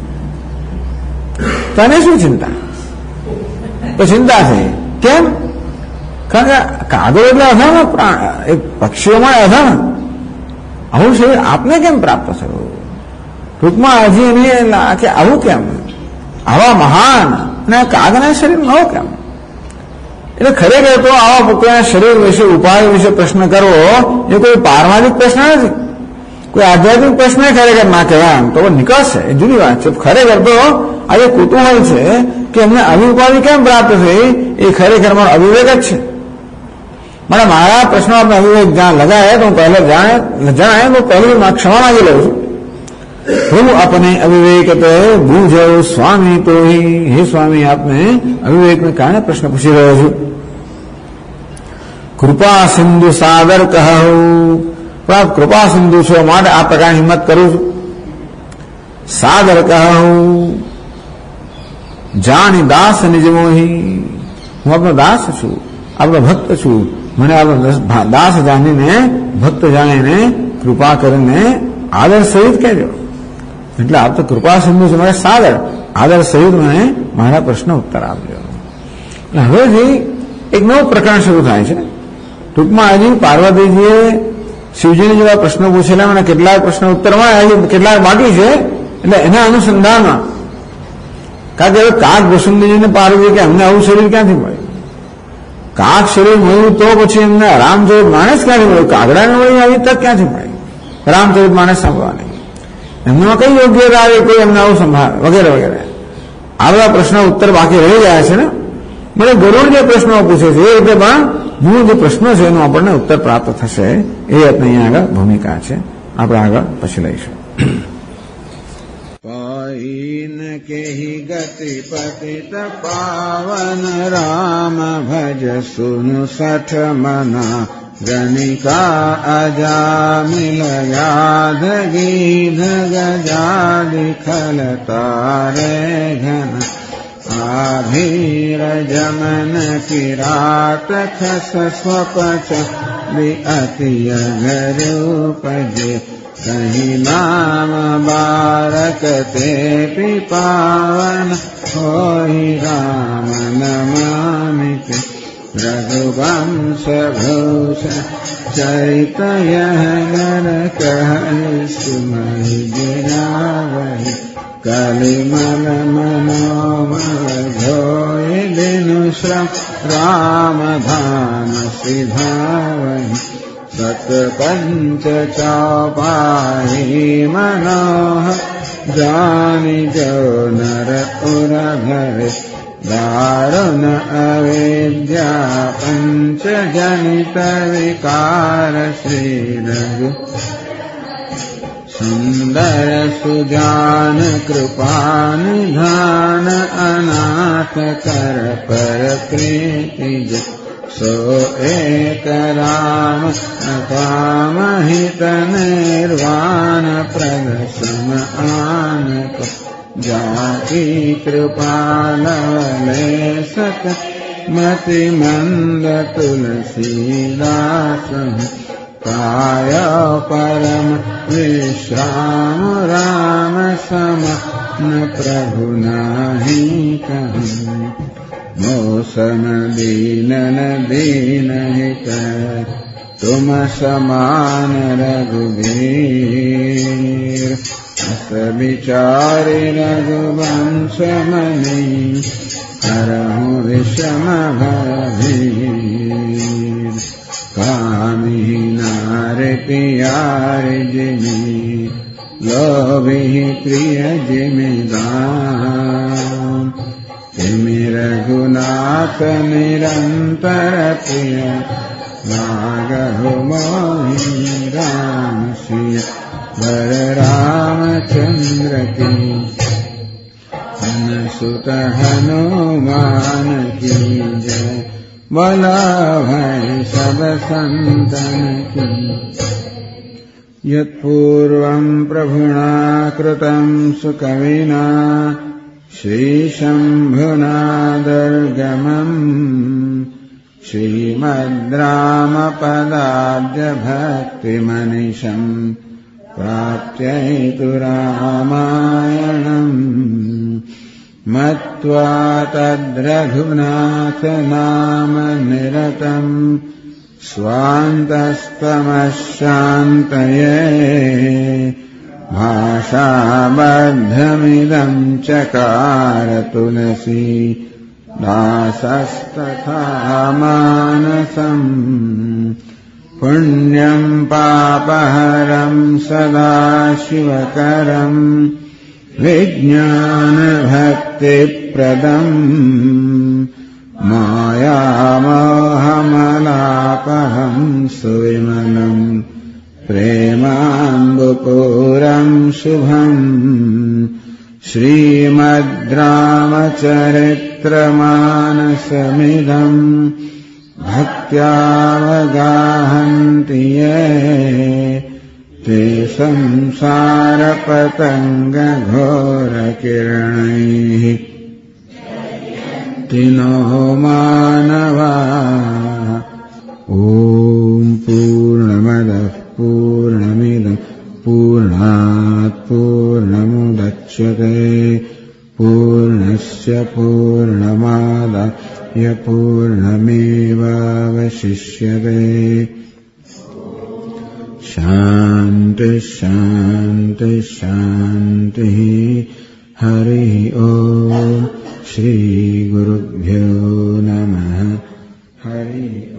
તને શું ચિંતા? તો ચિંતા થઈ. કેમ? કારણ કે કાગડો એટલે અધાણ પ્રાણ, એક પક્ષીઓમાં અધાણ. આવું શરીર આપને કેમ પ્રાપ્ત થયું? ટૂંકમાં હજી એને કે આવું કેમ, આવા મહાન અને કાગના શરીર ન કેમ? એટલે ખરેખર તો આવા પોતાના શરીર વિશે, ઉપાય વિશે પ્રશ્ન કરવો એ કોઈ પારમાર્થિક પ્રશ્ન નથી, કોઈ આધ્યાત્મિક પ્રશ્ન ખરેખર ના કહેવાય. આમ તો નીકળશે, એ જુદી વાત છે. ખરેખર તો આ જે કુતૂહલ છે કે એમને આવી ઉપાધિ કેમ પ્રાપ્ત થઈ, એ ખરેખર મારો અવિવેક જ છે. મારા પ્રશ્નો આપણે અવિવેક જ્યાં લગાય તો હું પહેલા જણાય તો પહેલી ક્ષમા માંગી લઉં છું. હું આપને અવિવેક બુઝ સ્વામી તોહી. હે સ્વામી, આપને અવિવેકને કારણે પ્રશ્ન પૂછી રહ્યો છું. કૃપા સિંધુ સાગર કહું, પણ આપ કૃપા સિંધુ છો માટે આ પ્રકારની હિંમત કરું છું. સાગર કહું, જાણી દાસ નિજ મોહી. હું આપનો દાસ છું, આપનો ભક્ત છું. મને આપનો દાસ જાણીને, ભક્ત જાણીને કૃપા કરીને આદર સહિત કહેજો. એટલે આપ તો કૃપા સિંધુ છે, મારે સાગર આદર સહિત મને મારા પ્રશ્ન ઉત્તર આપજો. હવેથી એક નવું પ્રકરણ શરૂ થાય છે. ટૂંકમાં હજી પાર્વતીજીએ શિવજીને જેવા પ્રશ્નો પૂછેલા, મને કેટલાક પ્રશ્નો ઉત્તરમાં હજી કેટલાક બાકી છે. એટલે એના અનુસંધાનમાં, કારણ કે હવે કાગભૂષણજીને પાર્વતી કે અમને આવું શરીર ક્યાંથી મળ્યું, કાક શરીર મળ્યું તો પછી એમને રામચરિત માનસ ક્યાંથી મળ્યું? કાગડાને વળી આવી તક ક્યાંથી મળી રામચરિત માનસ સાંભળવાની? એમનામાં કઈ યોગ્યતા આવે કોઈ એમને આવું સંભાળે વગેરે વગેરે. આ બધા પ્રશ્નો ઉત્તર બાકી રહી ગયા છે ને. મને ગરુડ જે પ્રશ્નો પૂછે છે એ રીતે પણ મૂળ જે પ્રશ્નો છે એનો આપણને ઉત્તર પ્રાપ્ત થશે. એ અહીંયા આગળ ભૂમિકા છે. આપણે આગળ પછી લઈશું. पाइन के ही गति पतित पावन राम भज सुन सठ मना गणिका अजामिल याद गीध गजादि खल तारे घन आभीर जमन किरात खस स्वपच अति अगरूपजे कहीं नाम बारक ते पावन होई राम नमामित रघुवंश भूष चरित यह नर कह सुमहि गिरावहि कलिमल मनोमल धोय दिनु श्रम राम धाम सिधावहि सत पंच चौपाही मनोह जानि जो नर उर धरे दारुण अविद्या पंच जनित विकार श्री रघु सुंदर सुजान कृपा निधान अनाथ कर पर प्रीति सो एक राम अकाम हित निर्वाण प्रद सम आनक जाति कृपालवले सत मति मंद तुलसीदास काय परम विश्राम राम सम न प्रभु नाही कहूँ मौसम दीनन दीन हित तुम समान रघुवीर अस विचारि रघुवंश मनि हरहु विषम भीर कामी नार पियारि जिमि लोभी प्रिय जिमिदान तिमि रघुनाथ निरंतर प्रिय लागहु मोहि राम सिय वर रामचंद्र की सुत हनुमान की जय बोला भाई सब संतन की यत्पूर्वं प्रभुना कृतं सुकविना श्रीशम्भुना दुर्गमम् श्रीमद्रामपदाब्जभक्तिमनिशम् प्राप्त्यैतु रामायणम् मत्वा तद्रघुनाथ नाम निरतम् स्वान्तस्तमशान्तये भाषाबद्धमिदं चकार तुलसी दासस्तथा मानसम् पुण्यं पापहरं सदा शिवकरं विज्ञानभक्तिप्रदम् मायामोहमलापहं सुविमलम् प्रेमाम्बुपूरं शुभम् श्रीमद्रामचरित्रमानसमिदम् भक्त्यावगाहन्ति ये ते संसारपतङ्गघोरकिरणैः तिनो मानवा ॐ पूर्णमदः पूर्णमिदं पूर्णात् पूर्णमुदच्यते पूर्णस्य पूर्णमादाय पूर्णमेवावशिष्यते शान्ति शान्ति शान्तिः हरिः ॐ श्रीगुरुभ्यो नमः हरि हरिः